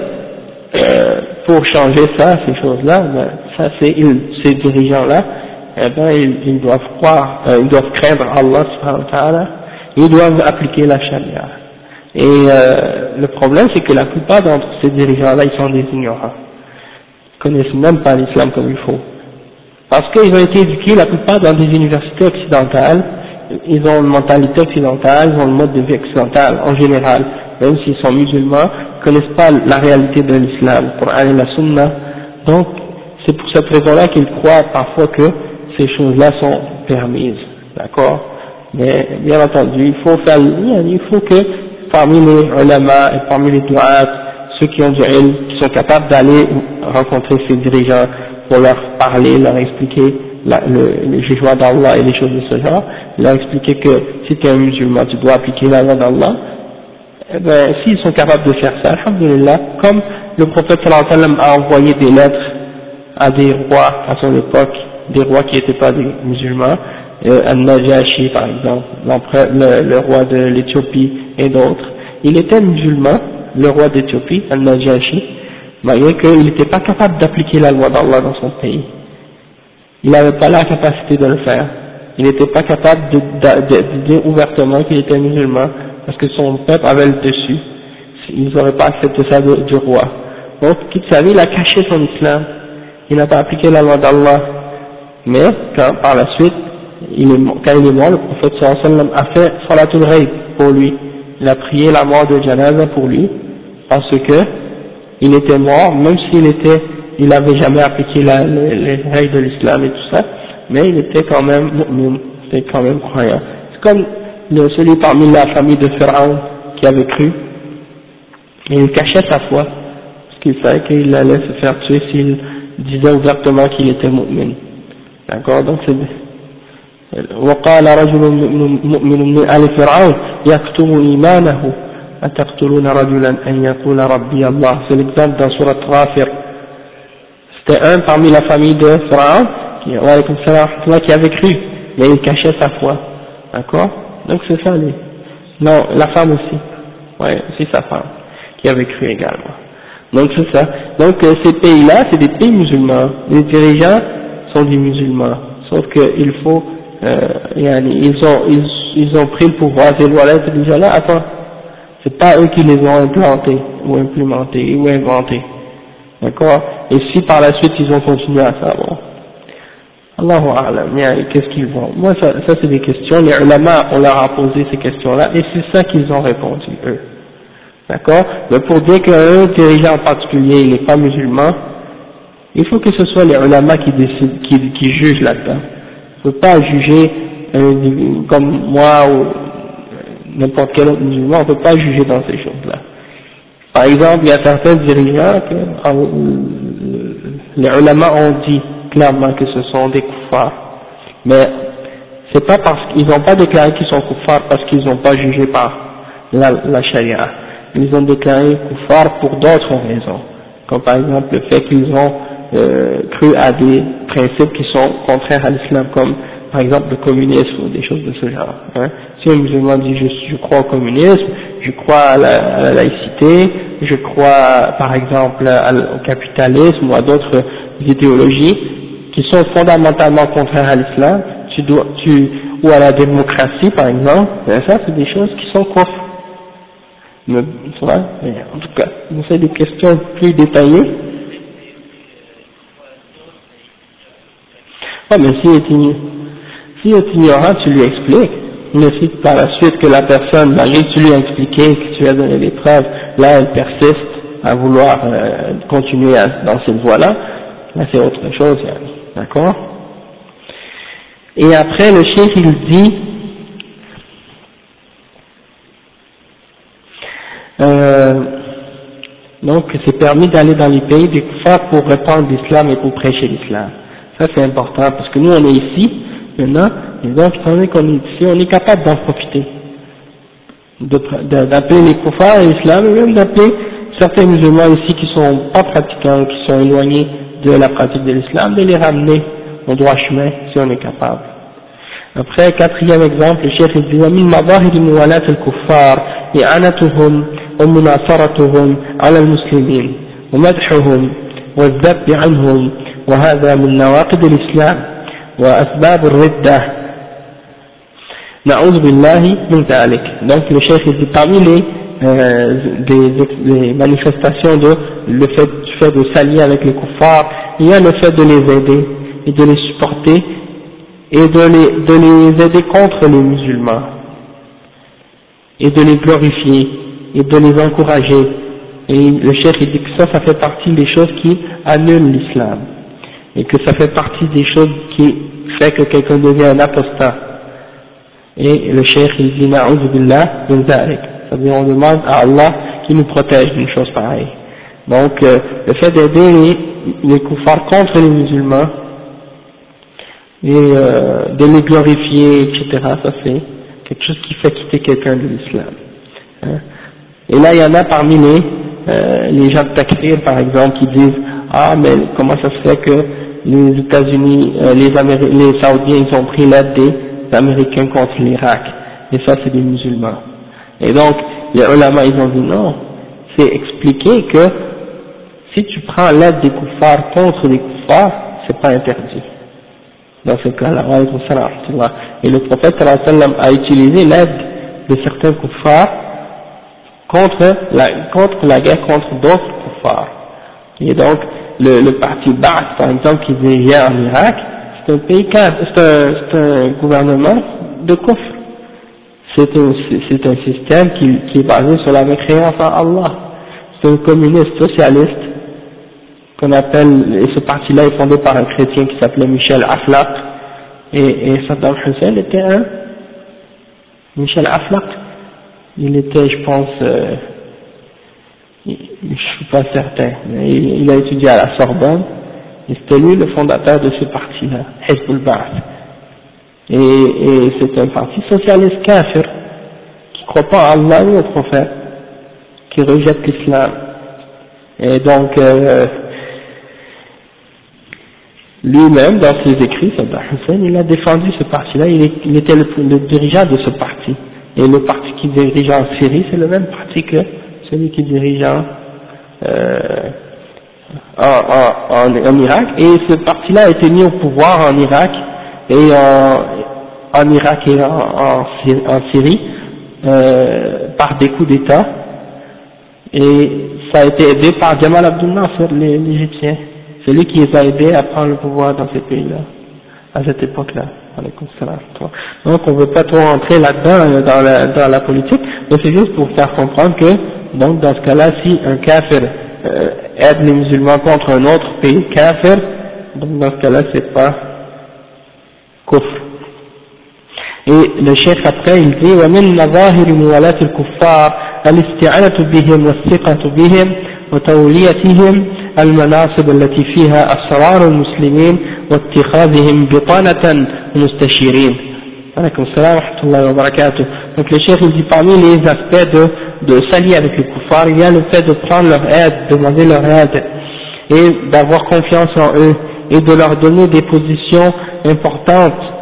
pour changer ça, ces choses-là, ben, ça ces dirigeants-là, eh ben ils doivent croire, ils doivent craindre Allah subhanahu wa ta'ala, ils doivent appliquer la charia. Et le problème, c'est que la plupart d'entre ces dirigeants-là, ils sont des ignorants. Ils connaissent même pas l'islam comme il faut. Parce qu'ils ont été éduqués, la plupart, dans des universités occidentales, ils ont une mentalité occidentale, ils ont le mode de vie occidental en général, même s'ils sont musulmans, ils connaissent pas la réalité de l'islam, le Coran et la Sunna. Donc, c'est pour cette raison-là qu'ils croient parfois que ces choses-là sont permises, d'accord? Mais, bien entendu, il faut que parmi les ulama et parmi les du'at, ceux qui ont du ilm, qui sont capables d'aller rencontrer ces dirigeants pour leur parler, leur expliquer le jugement d'Allah et les choses de ce genre, leur expliquer que si tu es un musulman, tu dois appliquer la loi d'Allah. Eh ben, s'ils sont capables de faire ça, alhamdulillah, comme le prophète sallallahu alayhi wa sallam a envoyé des lettres à des rois à son époque, des rois qui n'étaient pas des musulmans, Al-Najashi par exemple, le roi de l'Éthiopie et d'autres, il était musulman, le roi d'Éthiopie, Al-Najashi, malgré qu'il n'était pas capable d'appliquer la loi d'Allah dans son pays. Il n'avait pas la capacité de le faire. Il n'était pas capable de dire ouvertement qu'il était musulman, parce que son peuple avait le dessus. Ils n'auraient pas accepté ça du roi. Donc, toute sa vie, il a caché son islam. Il n'a pas appliqué la loi d'Allah. Mais, par la suite, quand il est mort, le prophète sallallahu alayhi wa sallam a fait salatul ghaib pour lui. Il a prié la mort de Janaza pour lui, parce que il était mort, même il n'avait jamais appliqué les règles de l'islam et tout ça, mais il était quand même mu'min, c'était quand même croyant. C'est comme celui parmi la famille de Pharaon qui avait cru, et il cachait sa foi, parce qu'il savait qu'il allait se faire tuer s'il disait ouvertement qu'il était mu'min. D'accord, donc c'est وقال رجل مؤمن من آل فرعون يكتم إيمانه أتقتلون رجلا أن يقول ربي الله. C'est l'exemple dans Surat Ghafir. C'était un parmi la famille de Pharaon qui avait cru, mais il cachait sa foi. D'accord? Donc c'est ça lui. Non, la femme aussi. Ouais, c'est sa femme qui avait cru également. Donc c'est ça. Donc ces pays-là, c'est des pays musulmans. Les dirigeants sont des musulmans. Sauf qu'il faut, ils ont pris le pouvoir. Ces lois-là, ces dirigeants-là, attends. C'est pas eux qui les ont implantés, ou implémentés, ou inventés. D'accord? Et si par la suite ils ont continué à ça, bon. Allahu A'lam, qu'est-ce qu'ils vont? Moi, ça c'est des questions. Les ulama, on leur a posé ces questions-là, et c'est ça qu'ils ont répondu, eux. D'accord? Mais pour dire qu'un dirigeant en particulier, il n'est pas musulman, il faut que ce soit les ulama qui décident, qui jugent là-dedans. Il ne faut pas juger comme moi ou n'importe quel autre musulman, on ne peut pas juger dans ces choses-là. Par exemple, il y a certains dirigeants que les ulama ont dit clairement que ce sont des kuffars. Mais c'est pas parce qu'ils n'ont pas déclaré qu'ils sont kuffars parce qu'ils n'ont pas jugé par la charia. Ils ont déclaré kuffars pour d'autres raisons. Comme par exemple le fait qu'ils ont cru à des principes qui sont contraires à l'islam, comme par exemple le communisme ou des choses de ce genre. Hein. Si un musulman dit je crois au communisme, je crois à la laïcité, je crois par exemple au capitalisme ou à d'autres idéologies qui sont fondamentalement contraires à l'islam, ou à la démocratie par exemple, ça c'est des choses qui sont kufr. Mais, en tout cas, on fait des questions plus détaillées. Ouais, mais s'il est ignorant, tu lui expliques. Mais si par la suite que la personne, malgré que tu lui as expliqué, que tu lui as donné des preuves, là elle persiste à vouloir continuer dans cette voie-là, là c'est autre chose, d'accord? Et après le cheikh il dit, donc c'est permis d'aller dans les pays des kuffars pour répandre l'islam et pour prêcher l'islam. Ça c'est important parce que nous on est ici maintenant, et donc étant donné qu'on est ici, on est capable d'en profiter, d'appeler les kuffars à l'islam et même d'appeler certains musulmans ici qui sont pas pratiquants, qui sont éloignés de la pratique de l'islam, de les ramener au droit chemin si on est capable. Après, quatrième exemple, le chef dit ومن مظاهر موالاة الكفار إعانتهم ومناصرتهم على المسلمين ومدحهم والذب عنهم وهذا من نواقض الإسلام وأسباب الردة نعوذ بالله من ذلك. Donc le chef dit parmi les manifestations de le fait de s'allier avec les kuffars, il y a le fait de les aider et de les supporter et de les aider contre les musulmans, et de les glorifier, et de les encourager. Et le cheikh il dit que ça fait partie des choses qui annulent l'islam, et que ça fait partie des choses qui fait que quelqu'un devient un apostat. Et le cheikh il dit na'udhu billah min dhalik, c'est-à-dire on demande à Allah qui nous protège d'une chose pareille. Donc le fait d'aider les kuffars contre les musulmans, et de les glorifier, etc. Ça c'est quelque chose qui fait quitter quelqu'un de l'islam. Hein. Et là il y en a parmi les gens de Takfir par exemple qui disent ah mais comment ça se fait que les États-Unis, les Saoudiens ils ont pris l'aide des Américains contre l'Irak, et ça c'est des musulmans. Et donc les ulama ils ont dit non, c'est expliquer que si tu prends l'aide des kuffars contre les kuffars, c'est pas interdit. Dans ce cas-là, et le prophète sallam a utilisé l'aide de certains kuffars contre la guerre contre d'autres kuffars. Et donc, le parti Ba'ath, par exemple, qui dirigeait en Irak, c'est un pays c'est un gouvernement de kufr. C'est un système qui est basé sur la mécréance en Allah. C'est un communiste socialiste qu'on appelle, et ce parti-là est fondé par un chrétien qui s'appelait Michel Aflaq, et Saddam Hussein était Michel Aflaq, il était, je pense, je suis pas certain, mais il a étudié à la Sorbonne, et c'était lui le fondateur de ce parti-là, Hizb al-Ba'ath, et c'est un parti socialiste kafir, qui croit pas en Allah et au prophète, qui rejette l'islam, et donc, lui-même, dans ses écrits, Saddam Hussein, il a défendu ce parti-là, il était le dirigeant de ce parti. Et le parti qui dirige en Syrie, c'est le même parti que celui qui dirige en Irak. Et ce parti-là a été mis au pouvoir en Irak, et en Irak et en Syrie, par des coups d'État. Et ça a été aidé par Jamal Abdel Nasser, l'Égyptien. C'est lui qui les a aidés à prendre le pouvoir dans ces pays-là, à cette époque-là. Donc on ne veut pas trop rentrer là-dedans, dans la politique, mais c'est juste pour faire comprendre que, donc dans ce cas-là, si un kafir aide les musulmans contre un autre pays kafir, donc dans ce cas-là, c'est pas kufr. Et le cheikh après, il dit وَمِنْ مَظَاهِرِ مُوَالَاةِ الْكُفَّارِ الاستعانة بهم والثقة بهم وتوليتهم المناصب التي فيها أسرار المسلمين واتخاذهم بطانة مستشيرين. Alaykoum salam wa rahmatullahi wa barakatuh. Donc le cheikh il dit parmi les aspects de s'allier avec les kuffars, il y a le fait de prendre leur aide, demander leur aide, et d'avoir confiance en eux, et de leur donner des positions importantes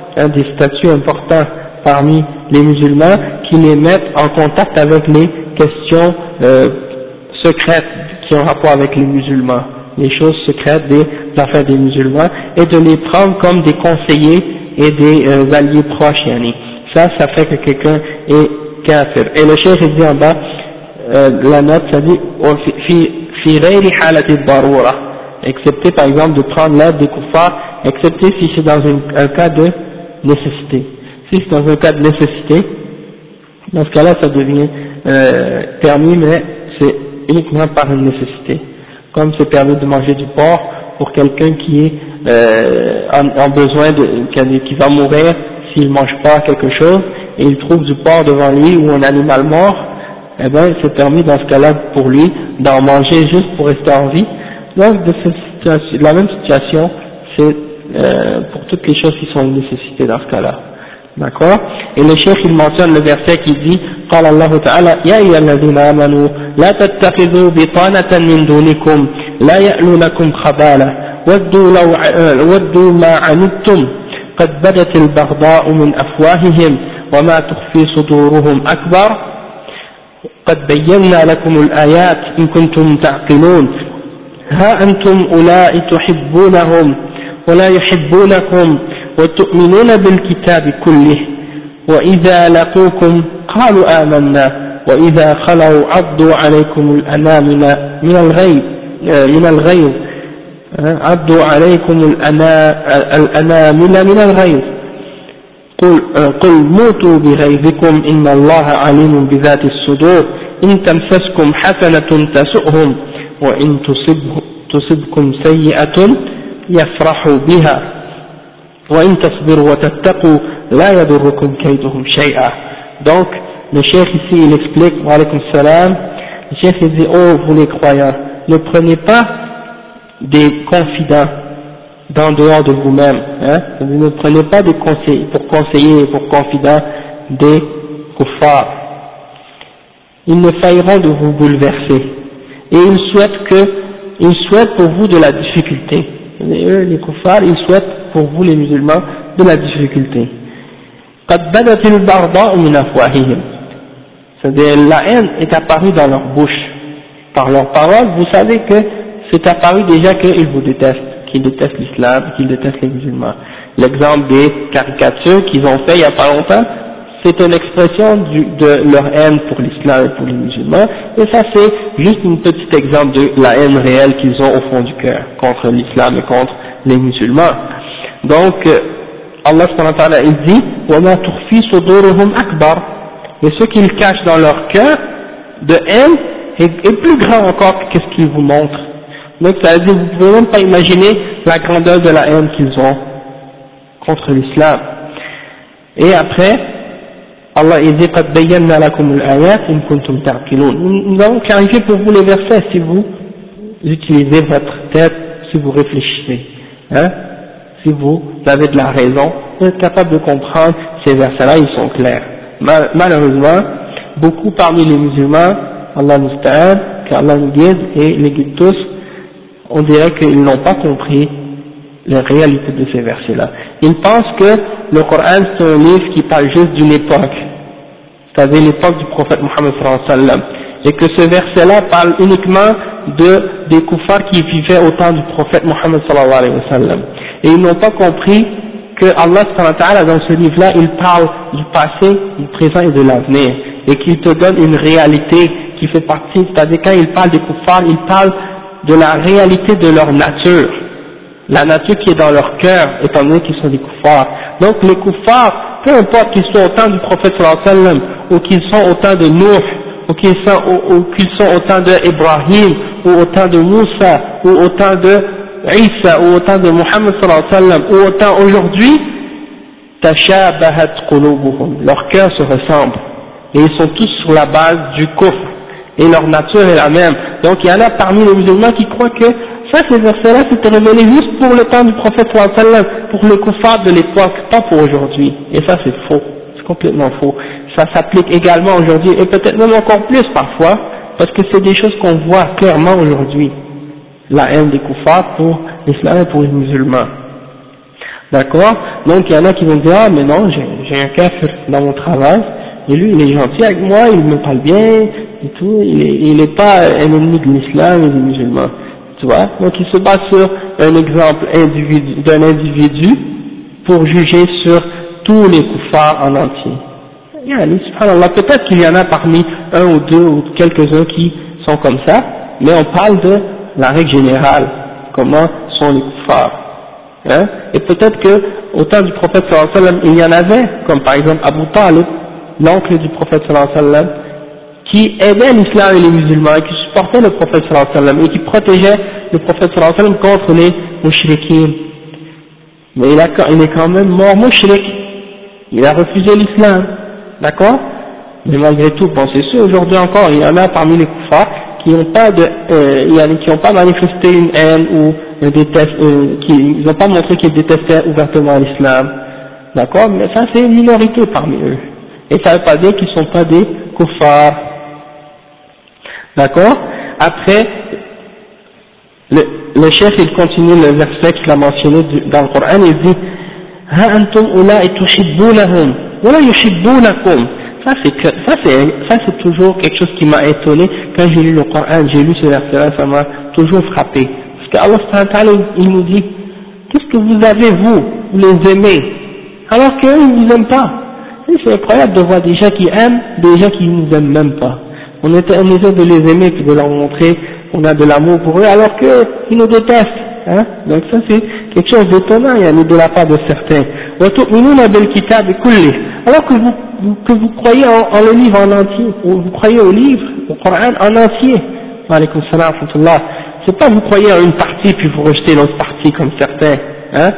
des statuts importants parmi les musulmans qui les mettent en contact avec les questions secrètes qui ont rapport avec les musulmans, les choses secrètes des affaires des musulmans, et de les prendre comme des conseillers et des alliés proches. Yani. Ça fait que quelqu'un est kafir. Et le cheikh dit en bas, la note, ça dit fi ghayri halati darura, excepté par exemple de prendre l'aide des kuffars, excepté si c'est dans un cas de nécessité. Si c'est dans un cas de nécessité, dans ce cas-là ça devient permis, mais c'est uniquement par une nécessité. Comme c'est permis de manger du porc pour quelqu'un qui est en besoin qui va mourir s'il ne mange pas quelque chose et il trouve du porc devant lui ou un animal mort, eh bien c'est permis dans ce cas-là pour lui d'en manger juste pour rester en vie. Donc de la même situation, c'est pour toutes les choses qui sont une nécessité dans ce cas-là. D'accord? Et le cheikh il mentionne le verset qui dit قال الله تعالى يا أيها الذين آمنوا لا تتخذوا بطانة من دونكم لا يألونكم خبالا ودوا ما عنتم قد بدت البغضاء من أفواههم وما تخفي صدورهم أكبر قد بينا لكم الآيات إن كنتم تعقلون ها أنتم أولئك تحبونهم ولا يحبونكم وتؤمنون بالكتاب كله وإذا لقوكم قالوا آمنا وإذا خلوا عضوا عليكم الأنامل من الغيظ عضوا عليكم الأنامل من الغيظ قل موتوا بغيظكم إن الله عليم بذات الصدور إن تمسسكم حسنة تسؤهم وإن تصبكم سيئة يفرحوا بها وإن تصبروا وتتقوا لا يضركم كيدهم شيئا. Donc le cheikh ici il explique, wa alaykum salam, le cheikh il dit, oh vous les croyants, ne prenez pas des confidents d'en dehors de vous-même, hein? Ne prenez pas des conseils pour conseiller et pour confidents des kuffars. Ils ne failleront de vous bouleverser et ils souhaitent pour vous de la difficulté. Et eux, les kuffars, ils souhaitent pour vous les musulmans de la difficulté. قد بدت البغضاء من أفواههم. C'est-à-dire la haine est apparue dans leur bouche. Par leurs paroles, vous savez que c'est apparu déjà qu'ils vous détestent, qu'ils détestent l'islam, qu'ils détestent les musulmans. L'exemple des caricatures qu'ils ont fait il n'y a pas longtemps, c'est une expression de leur haine pour l'islam et pour les musulmans, et ça c'est juste un petit exemple de la haine réelle qu'ils ont au fond du cœur contre l'islam et contre les musulmans. Donc Allah subhanahu wa ta'ala il dit وَمَا تُخْفِي صُدُورُهُمْ أَكْبَرُ, et ce qu'ils cachent dans leur cœur de haine est plus grand encore que ce qu'ils vous montrent. Donc ça veut dire vous ne pouvez même pas imaginer la grandeur de la haine qu'ils ont contre l'islam. Et après Allah il dit قَدْ بَيَّنَّا لَكُمُ الْآيَاتِ إِن كُنتُمْ تَعْقِلُونَ. Nous avons clarifié pour vous les versets si vous utilisez votre tête, si vous réfléchissez, hein? Si vous avez de la raison, vous êtes capable de comprendre ces versets-là, ils sont clairs. Malheureusement, beaucoup parmi les musulmans, Allah nous musta'an, qu'Allah nous guide et les guide tous, on dirait qu'ils n'ont pas compris la réalité de ces versets-là. Ils pensent que le Coran c'est un livre qui parle juste d'une époque, c'est-à-dire l'époque du prophète Mohammed sallallahu alayhi wa sallam, et que ce verset-là parle uniquement des kuffars qui vivaient au temps du prophète Mohammed sallallahu alayhi wa sallam. Et ils n'ont pas compris que Allah subhanahu wa ta'ala dans ce livre-là, il parle du passé, du présent et de l'avenir, et qu'il te donne une réalité qui fait partie, c'est-à-dire quand il parle des kuffars, il parle de la réalité de leur nature, la nature qui est dans leur cœur, étant donné qu'ils sont des kuffars. Donc les kuffars, peu importe qu'ils soient au temps du prophète sallallahu alayhi wa sallam, ou qu'ils sont au temps de Nuh, ou qu'ils sont au temps d'Ibrahim, ou au temps de Moussa, ou au temps de Isa, ou au temps de Muhammad sallallahu alayhi wa sallam, ou au temps aujourd'hui, tashabahat qulubuhum, leur cœur se ressemble, et ils sont tous sur la base du kufr, et leur nature est la même. Donc il y en a parmi les musulmans qui croient que ça, ces versets-là, c'était révélé juste pour le temps du prophète sallallahu alayhi wa sallam, pour les kuffars de l'époque, pas pour aujourd'hui. Et ça c'est faux, c'est complètement faux. Ça s'applique également aujourd'hui, et peut-être même encore plus parfois, parce que c'est des choses qu'on voit clairement aujourd'hui. La haine des kuffars pour l'islam et pour les musulmans. D'accord? Donc il y en a qui vont dire, ah mais non, j'ai un kafir dans mon travail, et lui il est gentil avec moi, il me parle bien, et tout, il est pas un ennemi de l'islam et des musulmans, tu vois? Donc il se base sur un exemple d'un individu pour juger sur tous les kuffars en entier. Yani, subhanallah, peut-être qu'il y en a parmi un ou deux ou quelques-uns qui sont comme ça, mais on parle de la règle générale, comment sont les kuffars. Hein? Et peut-être que au temps du prophète sallallahu alayhi wa sallam, il y en avait, comme par exemple Abu Talib, l'oncle du prophète sallallahu alayhi wa sallam, qui aidait l'islam et les musulmans, et qui supportait le prophète sallallahu alayhi wa sallam, et qui protégeait le prophète sallallahu alayhi wa sallam contre les mouchriquins. Mais il est quand même mort mouchrik, il a refusé l'islam, d'accord? Mais malgré tout, bon c'est sûr, aujourd'hui encore, il y en a parmi les kuffars qui n'ont pas qui n'ont pas manifesté une haine ou qui n'ont pas montré qu'ils détestaient ouvertement l'islam, d'accord? Mais ça c'est une minorité parmi eux, et ça ne veut pas dire qu'ils ne sont pas des kuffars, d'accord? Après, le chef il continue le verset qu'il a mentionné dans le Coran, il dit Ha antum ula'i tuhibbunahum wa la yuhibbunakum. Ça c'est toujours quelque chose qui m'a étonné quand j'ai lu le Coran, j'ai lu ce verset-là, ça m'a toujours frappé. Parce qu'Allah subhanahu wa ta'ala il nous dit, qu'est-ce que vous avez vous les aimez, alors qu'eux ils vous aiment pas. Et c'est incroyable de voir des gens qui aiment, des gens qui nous aiment même pas. On essaie de les aimer puis de leur montrer qu'on a de l'amour pour eux, alors qu'ils nous détestent. Hein? Donc ça c'est quelque chose d'étonnant, il y a de la part de certains. Alors que vous croyez en le livre en entier, ou vous croyez au livre, au Coran en entier. Wa alaykum salam wa rahmatullah. C'est pas vous croyez en une partie puis vous rejetez l'autre partie comme certains. Hein?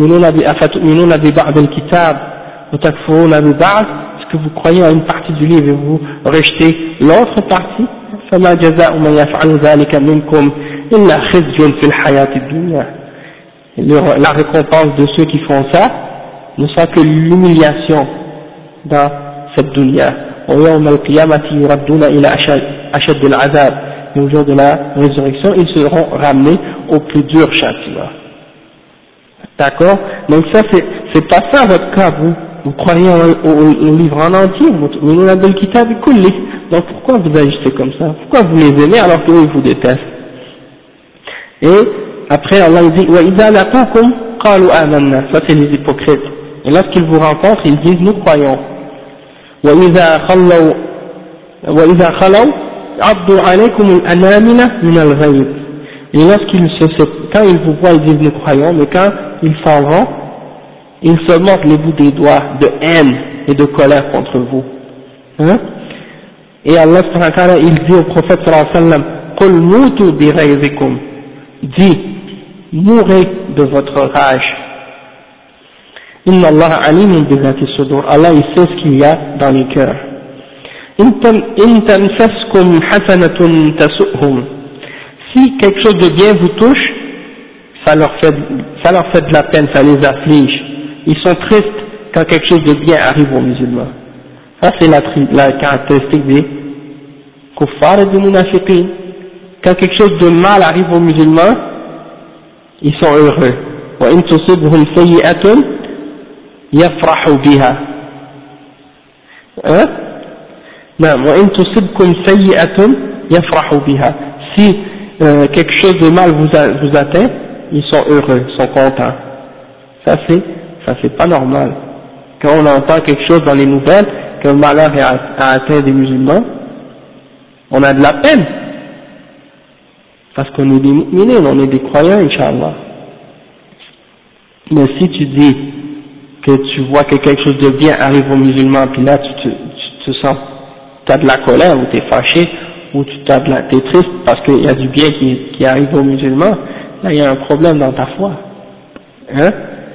Est-ce que vous croyez en une partie du livre et vous rejetez l'autre partie? فما جزاء من يفعل ذلك منكم إلا خزي في الحياة الدنيا. La récompense de ceux qui font ça ne sera que l'humiliation dans cette dunya. ويوم القيامة يردون إلى أشد العذاب. Et au jour de la résurrection, ils seront ramenés au plus dur châtiment. D'accord? Donc ça c'est pas ça votre cas, vous croyez au livre en entier, donc pourquoi vous agissez comme ça? Pourquoi vous les aimez alors qu'eux ils vous détestent? Et après Allah dit وَإِذَا لَقُوكُمْ قَالُوا آمَنَّا. Ça c'est les hypocrites, et lorsqu'ils vous rencontrent ils disent nous croyons. وَإِذَا خَلَوْا عَضُّوا عَلَيْكُمُ الْأَنَامِلَ مِنَ الْغَيْظِ. Et quand ils vous voient ils disent nous croyons, mais quand ils s'en vont ils se montrent les bouts des doigts de haine et de colère contre vous. Hein? Et Allah subhanahu wa ta'ala, il dit au prophète sallallahu alayhi wa sallam, قُلْ مُوتُوا بِغَيْظِكُمْ. Dis, mourrez de votre rage. إِنَّ اللَّهَ عَلِيمٌ بِذَاتِ الصُّدُورِ. Allah, il sait ce qu'il y a dans les cœurs. إِن تَمْسَسْكُمْ حَسَنَةٌ تَسُؤْهُمْ. Si quelque chose de bien vous touche, ça leur fait de la peine, ça les afflige. Ils sont tristes quand quelque chose de bien arrive aux musulmans. Ça c'est la caractéristique des kuffars et des munafiqin. Quand quelque chose de mal arrive aux musulmans, ils sont heureux. وَإِن تُصِبْهُمْ سَيِّئَةٌ يَفْرَحُوا بِهَا. Non, وَإِن تُصِبْكُمْ سَيِّئَةٌ يَفْرَحُوا بِهَا. Si quelque chose de mal vous atteint, ils sont heureux, ils sont contents. Ça c'est pas normal. Quand on entend quelque chose dans les nouvelles, qu'un malheur a atteint des musulmans, on a de la peine. Parce qu'on est des mu'minins, on est des croyants, Inch'Allah. Mais si tu dis que tu vois que quelque chose de bien arrive aux musulmans, puis là tu te sens, tu as de la colère, ou tu es fâché, ou tu es triste parce qu'il y a du bien qui arrive aux musulmans, là il y a un problème dans ta foi. Hein?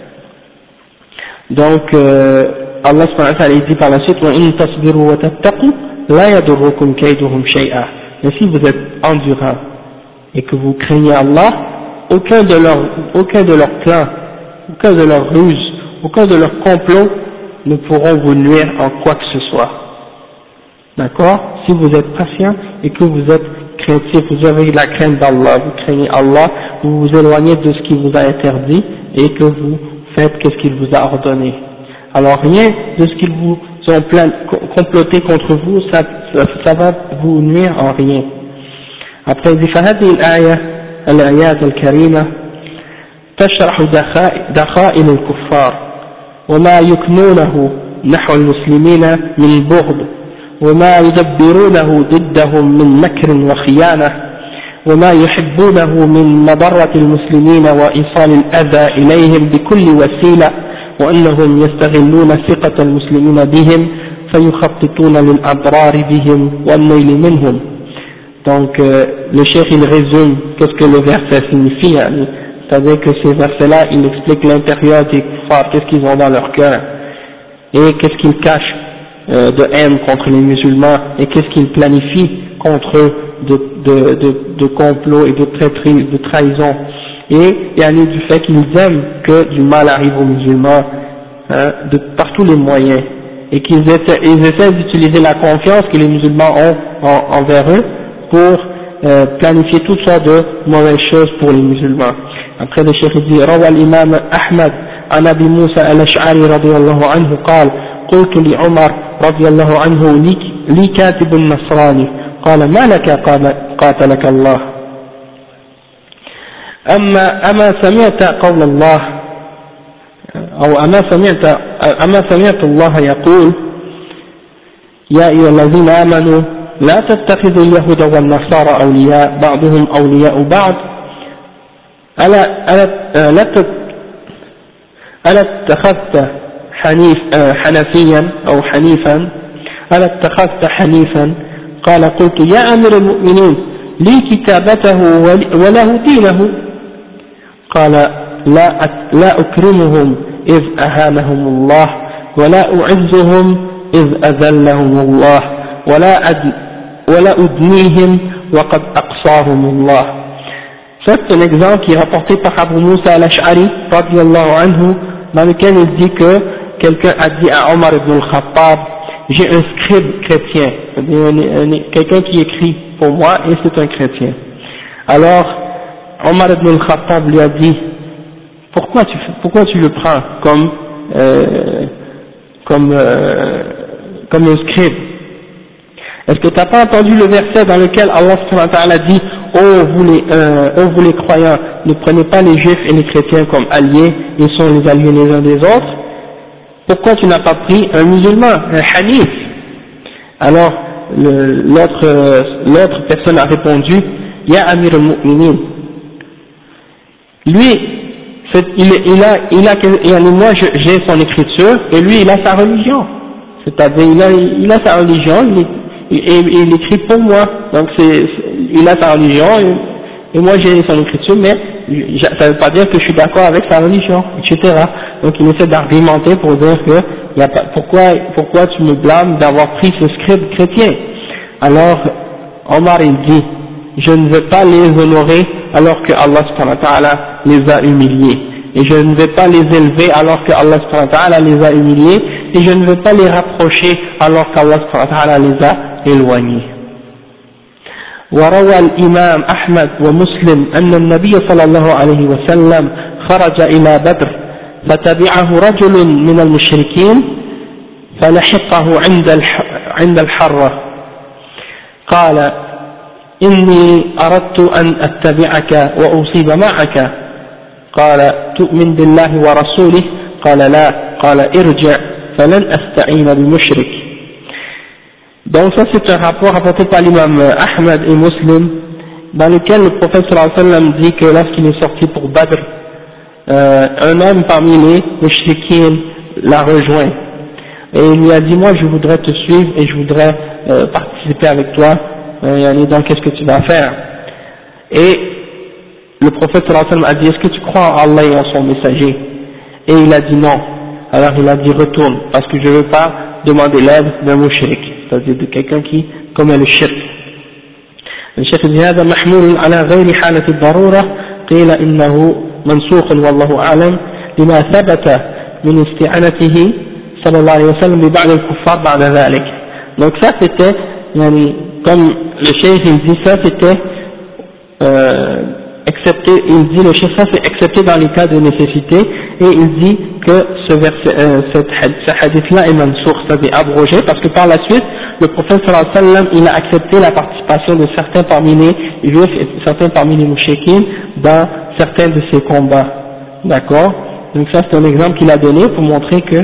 Donc, Allah subhanahu wa ta'ala dit par la suite, وَإِن تَصْبِرُوا وَتَتَّقُوا لَا يَضُرُّكُمْ كَيْدُهُمْ شَيْئًا. Mais si vous êtes endurant et que vous craignez Allah, aucun de leurs plans, aucun de leurs ruses, aucun de leurs complots ne pourront vous nuire en quoi que ce soit. D'accord? Si vous êtes patient et que vous êtes craintif, vous avez la crainte d'Allah, vous craignez Allah, vous vous éloignez de ce qui vous a interdit et que vous faites qu'est-ce qu'il vous a ordonné. Alors rien de ce qu'ils vous ont comploté contre vous, ça va vous nuire en rien. Après il dit فهذه الآيات الكريمة تشرح دخائل الكفار وما يكنونه نحو المسلمين من بغض وما يدبرونه ضدهم من مكر وخيانة وما يحبونه من مضرة المسلمين وإيصال الأذى إليهم بكل وسيلة وأنهم يستغلون ثقة المسلمين بهم فيخططون للأضرار بهم والنيل منهم. Donc le cheikh il résume qu'est-ce que le verset signifie, c'est-à-dire que ces versets-là il explique l'intérieur des kuffars, qu'est-ce qu'ils ont dans leur cœur et qu'est-ce qu'ils cachent de haine contre les musulmans et qu'est-ce qu'ils planifient contre eux de complot et de traîtrise, de trahison, et il y a du fait qu'ils aiment que du mal arrive aux musulmans par tous les moyens, et qu'ils essaient d'utiliser la confiance que les musulmans ont envers eux pour planifier toutes sortes de mauvaises choses pour les musulmans. Après le cheikh dit روى الإمام أحمد عن أبي موسى الأشعري رضي الله عنه قال قلت لعمر رضي الله عنه لي كاتب نصراني قال ما لك قاتلك الله أما سمعت قول الله أو أما سمعت الله يقول يا أيها الذين آمنوا لا تتخذوا اليهود والنصارى أولياء بعضهم أولياء بعض ألا اتخذت حنفيا أو حنيفا ألا اتخذت حنيفا قال قلت يا أمير المؤمنين لي كتابته وله دينه قال لا أكرمهم إذ أهانهم الله ولا أعزهم إذ أذلهم الله ولا أدنيهم وقد أقصاهم الله. Ça c'est un exemple qui est rapporté par Abu Musa al-Ash'ari radiyallahu anhu, dans lequel il dit que quelqu'un a dit à Omar ibn al-Khattab, j'ai un scribe chrétien, quelqu'un qui écrit pour moi et c'est un chrétien. Alors Omar ibn al-Khattab lui a dit, pourquoi tu le prends comme un scribe? Est-ce que tu n'as pas entendu le verset dans lequel Allah subhanahu wa ta'ala dit, vous les croyants, ne prenez pas les juifs et les chrétiens comme alliés, ils sont les alliés les uns des autres? Pourquoi tu n'as pas pris un musulman, un hanif? Alors l'autre personne a répondu, Ya Amir al-Mu'minin. Lui, moi j'ai son écriture et lui il a sa religion. C'est-à-dire il a sa religion, il écrit pour moi. Donc il a sa religion et moi j'ai son écriture, mais ça ne veut pas dire que je suis d'accord avec sa religion, etc. Donc il essaie d'argumenter pour dire que pourquoi tu me blâmes d'avoir pris ce scribe chrétien? Alors Omar il dit, je ne veux pas les honorer alors que Allah subhanahu wa ta'ala les a humiliés, et je ne vais pas les élever alors que Allah subhanahu wa ta'ala les a humiliés, et je ne veux pas les rapprocher alors qu'Allah subhanahu wa ta'ala les a éloignés. وروى الإمام أحمد ومسلم أن النبي صلى الله عليه وسلم خرج إلى بدر فتبعه رجل من المشركين فلحقه عند الحرة قال إني أردت أن أتبعك وأصيب معك قال تؤمن بالله ورسوله قال لا قال ارجع فلن أستعين بمشرك. Donc ça c'est un rapport rapporté par l'imam Ahmad et Muslim, dans lequel le prophète sallallahu alayhi wa sallam dit que lorsqu'il est sorti pour Badr, un homme parmi les mushrikines l'a rejoint et il lui a dit, moi je voudrais te suivre et je voudrais participer avec toi, donc qu'est-ce que tu vas faire? Et le prophète sallallahu alayhi wa sallam a dit, est-ce que tu crois en Allah et en son messager? Et il a dit non. Alors il a dit, retourne, parce que je ne veux pas demander l'aide d'un mushrik, c'est-à-dire de quelqu'un qui commet le shirk. Le cheikh dit, هذا محمول على غير حالة الضرورة قيل إنه منسوخ والله أعلم لما ثبت من استعانته صلى الله عليه وسلم ببعض الكفار بعد ذلك. Donc ça c'était, comme le cheikh il dit, ça c'était excepté, il dit, le chef ça c'est excepté dans les cas de nécessité, et il dit que ce hadith-là est mansoukh, c'est-à-dire abrogé, parce que par la suite, le prophète sallallahu alayhi wa sallam, il a accepté la participation de certains parmi les juifs et certains parmi les mouchriquines dans certains de ces combats. D'accord? Donc ça c'est un exemple qu'il a donné pour montrer que,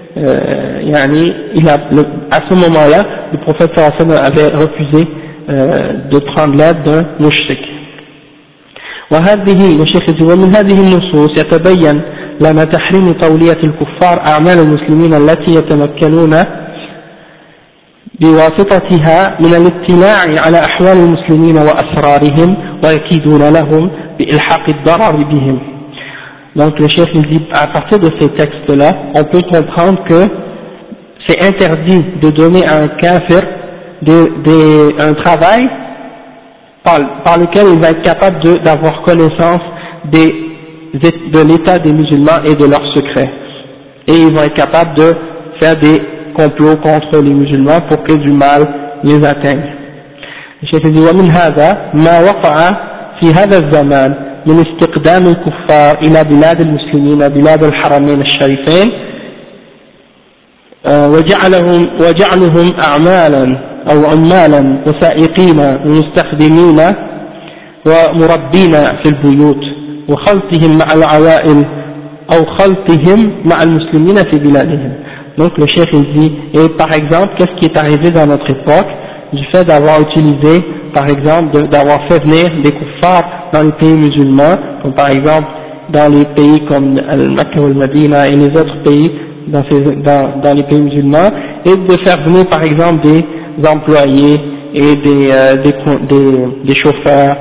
à ce moment-là, le prophète sallallahu alayhi wa sallam avait refusé de prendre l'aide d'un mouchrik. وهذه الشيخ ومن هذه النصوص يتبين لنا تحريم تولية الكفار أعمال المسلمين التي يتمكنون بواسطتها من الاطلاع على أحوال المسلمين وأسرارهم ويكيدون لهم بإلحاق الضرر بهم. Donc le chef il dit à partir de ces textes-là, on peut comprendre que c'est interdit de donner à un kafir un travail par lequel il va être capable d'avoir connaissance de l'état des musulmans et de leurs secrets. Et ils vont être capables de faire des complots contre les musulmans pour que du mal les atteigne. Le chef dit ومن هذا ما وقع في هذا الزمان من استقدام الكفار إلى بلاد المسلمين بلاد الحرمين الشريفين وجعلهم أعمالا أو عمالا وسائقين ومستخدمين ومربين في البيوت وخلطهم مع العوائل أو خلطهم مع المسلمين في بلادهم. Donc le cheikh il dit, et par exemple, qu'est-ce qui est arrivé dans notre époque du fait d'avoir utilisé, par exemple, d'avoir fait venir des kuffars dans les pays musulmans, comme par exemple dans les pays comme Al-Makka ou Al-Madina et les autres pays dans les pays musulmans, et de faire venir par exemple des employés et des chauffeurs,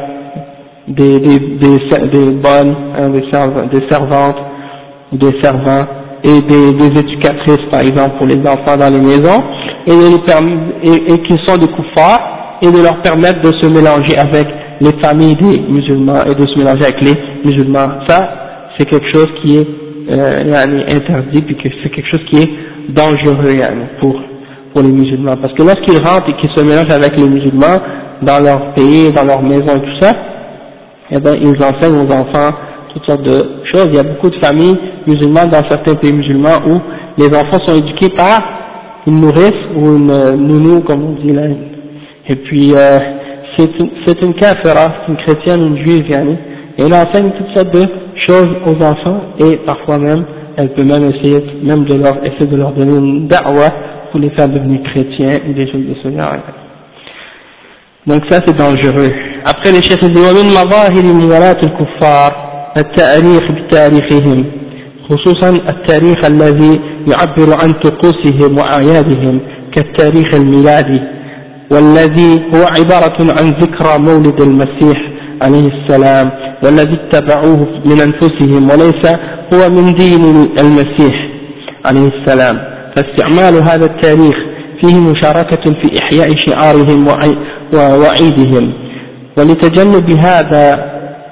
des bonnes, des servantes ou des servants et des éducatrices par exemple pour les enfants dans les maisons et qui sont des kuffars et de leur permettre de se mélanger avec les familles des musulmans et de se mélanger avec les musulmans. Ça c'est quelque chose qui est interdit puis que c'est quelque chose qui est dangereux pour les musulmans, parce que lorsqu'ils rentrent et qu'ils se mélangent avec les musulmans dans leur pays, dans leur maison et tout ça, eh ben ils enseignent aux enfants toutes sortes de choses. Il y a beaucoup de familles musulmanes dans certains pays musulmans où les enfants sont éduqués par une nourrice ou une nounou comme on dit là, et puis c'est une kafira, c'est une chrétienne, une juive et elle enseigne toutes sortes de choses aux enfants et parfois même elle peut même essayer de leur donner une da'wa pour les faire devenir chrétiens ou des choses de ce genre. Donc ça c'est dangereux. Après les chefs disent ومن مظاهر موالاة الكفار التاريخ بتاريخهم خصوصا التاريخ الذي يعبر عن طقوسهم وأعيادهم كالتاريخ الميلادي والذي هو عبارة عن ذكرى مولد المسيح عليه السلام والذي اتبعوه من أنفسهم وليس هو من دين المسيح عليه السلام. فاستعمال هذا التاريخ فيه مشاركة في إحياء شعارهم وعيدهم. ولتجنب هذا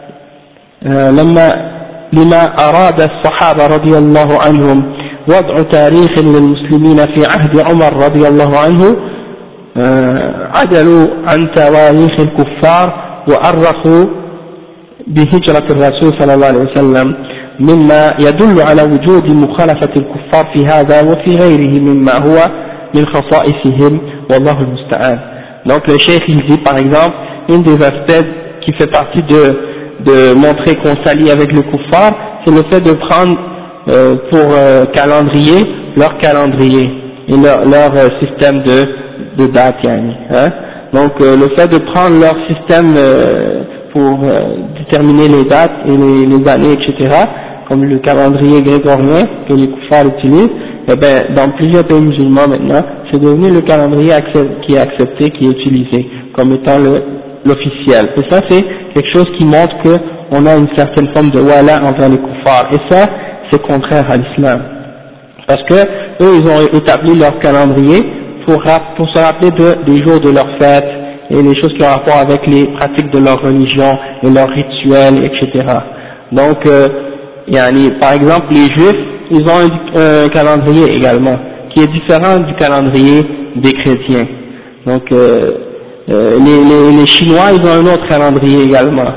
لما أراد الصحابة رضي الله عنهم وضع تاريخ للمسلمين في عهد عمر رضي الله عنه عدلوا عن تواريخ الكفار وأرخوا بهجرة الرسول صلى الله عليه وسلم مما يدل على وجود مخالفة الكفار في هذا وفي غيره مما هو من خصائصهم والله المستعان. Donc le cheikh il dit par exemple, un des aspects qui fait partie de montrer qu'on s'allie avec les kuffars, c'est le fait de prendre pour calendrier leur calendrier et leur système de date hein. Donc le fait de prendre leur système pour déterminer les dates et les années etc., comme le calendrier grégorien que les kuffars utilisent, eh ben, dans plusieurs pays musulmans maintenant, c'est devenu le calendrier qui est accepté, qui est utilisé comme étant l'officiel. Et ça c'est quelque chose qui montre qu'on a une certaine forme de wala envers les kuffars. Et ça, c'est contraire à l'islam. Parce que eux, ils ont établi leur calendrier pour se rappeler des jours de leur fête et les choses qui ont rapport avec les pratiques de leur religion et leurs rituels, etc. Donc, par exemple, les juifs, ils ont un calendrier également, qui est différent du calendrier des chrétiens. Donc, les Chinois, ils ont un autre calendrier également.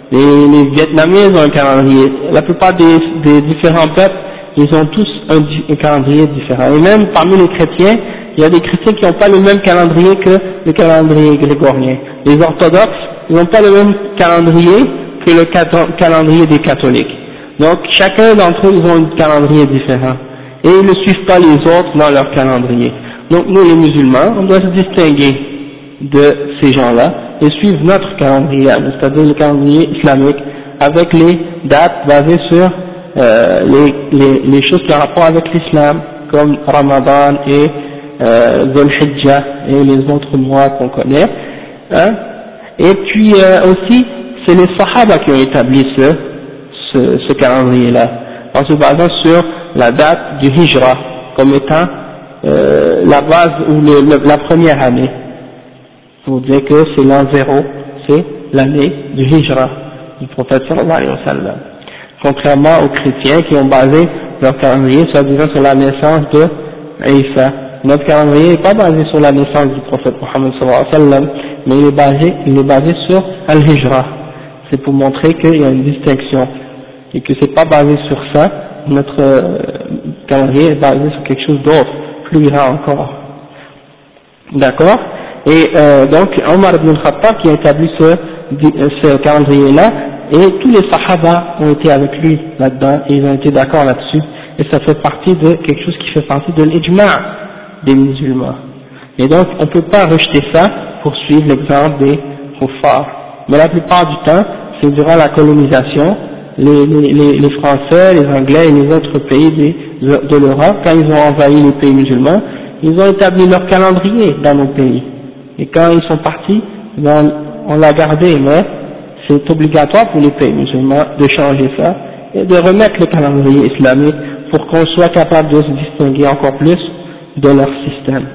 Les Vietnamiens ils ont un calendrier. La plupart des différents peuples, ils ont tous un calendrier différent. Et même parmi les chrétiens, il y a des chrétiens qui n'ont pas le même calendrier que le calendrier grégorien. Les orthodoxes, ils n'ont pas le même calendrier que le calendrier des catholiques. Donc chacun d'entre eux, ils ont un calendrier différent. Et ils ne suivent pas les autres dans leur calendrier. Donc nous les musulmans, on doit se distinguer de ces gens-là et suivre notre calendrier, c'est-à-dire le calendrier islamique, avec les dates basées sur les choses qui ont rapport avec l'islam, comme Ramadan et Dhul Hijjah et les autres mois qu'on connaît. Hein. Et puis aussi, c'est les Sahaba qui ont établi ce calendrier-là, en se basant sur la date du Hijra comme étant la base ou la première année. Pour dire que c'est l'an 0, c'est l'année du Hijra du prophète sallallahu alayhi wa sallam. Contrairement aux chrétiens qui ont basé leur calendrier soi-disant sur la naissance de Isa. Notre calendrier n'est pas basé sur la naissance du prophète Muhammad sallallahu alayhi wa sallam, mais il est basé sur Al-Hijra. C'est pour montrer qu'il y a une distinction et que c'est pas basé sur ça. Notre calendrier est basé sur quelque chose d'autre, plus grand encore. D'accord? Et donc Omar ibn al-Khattab qui a établi ce calendrier-là, et tous les Sahaba ont été avec lui là-dedans, et ils ont été d'accord là-dessus, et ça fait partie de quelque chose qui fait partie de l'ijma' des musulmans. Et donc on ne peut pas rejeter ça pour suivre l'exemple des kuffars. Mais la plupart du temps, c'est durant la colonisation, les Français, les Anglais et les autres pays de l'Europe, quand ils ont envahi les pays musulmans, ils ont établi leur calendrier dans nos pays. Et quand ils sont partis, on l'a gardé, mais c'est obligatoire pour les pays musulmans de changer ça et de remettre le calendrier islamique pour qu'on soit capable de se distinguer encore plus de leur système.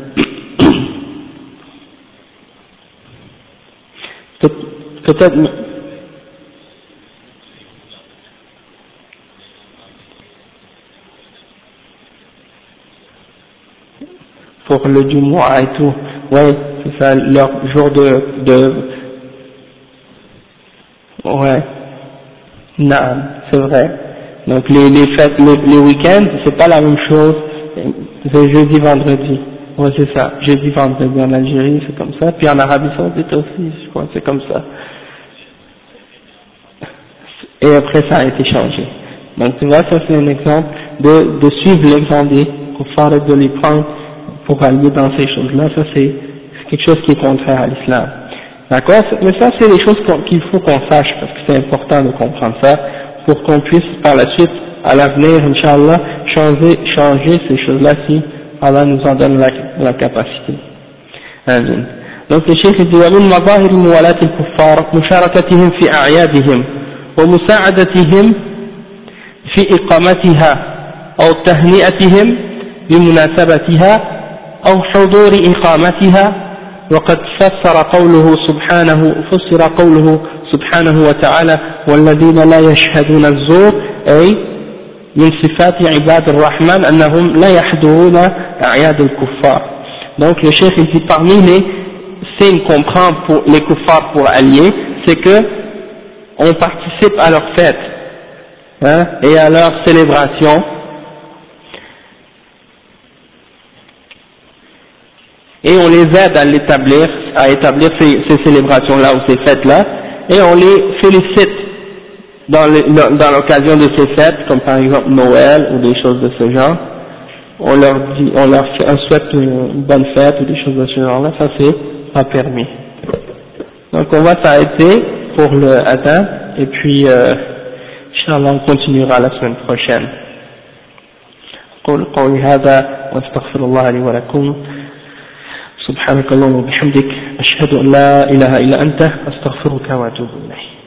Peut-être pour le Jumu'ah et tout, ouais, c'est ça, leur jour ouais, non, c'est vrai. Donc les fêtes, les week-ends, c'est pas la même chose, c'est jeudi, vendredi, ouais c'est ça, jeudi, vendredi en Algérie, c'est comme ça, puis en Arabie Saoudite aussi, je crois, c'est comme ça. Et après ça a été changé. Donc tu vois, ça c'est un exemple de suivre l'exemple des kuffars et de les prendre pour aller dans ces choses-là. Ça c'est quelque chose qui est contraire à l'islam. D'accord? Mais ça c'est des choses qu'il faut qu'on sache, parce que c'est important de comprendre ça pour qu'on puisse par la suite, à l'avenir, Inch'Allah, changer ces choses-là si Allah nous en donne la capacité. Amen. Donc le cheikh dit ومن مظاهر موالاة الكفار مشاركتهم في أعيادهم ومساعدتهم في إقامتها أو تهنئتهم بمناسبتها أو حضور إقامتها وقد فسر قوله سبحانه وتعالى والذين لا يشهدون الزور أي من صفات عباد الرحمن أنهم لا يحضرون أعياد الكفار. Donc le cheikh il dit parmi les signes qu'on prend pour les kuffars pour allier, c'est que on participe à leurs fêtes, hein, et à leurs célébrations, et on les aide à établir ces célébrations-là ou ces fêtes-là, et on les félicite dans l'occasion de ces fêtes, comme par exemple Noël ou des choses de ce genre. On souhaite une bonne fête ou des choses de ce genre-là, ça c'est pas permis. Donc on va s'arrêter pour le adhan, et puis Inch'Allah on continuera la semaine prochaine. قولي هذا واستغفر الله لي ولكم سبحانك اللهم وبحمدك أشهد أن لا إله إلا أنت أستغفرك وأتوب إليك.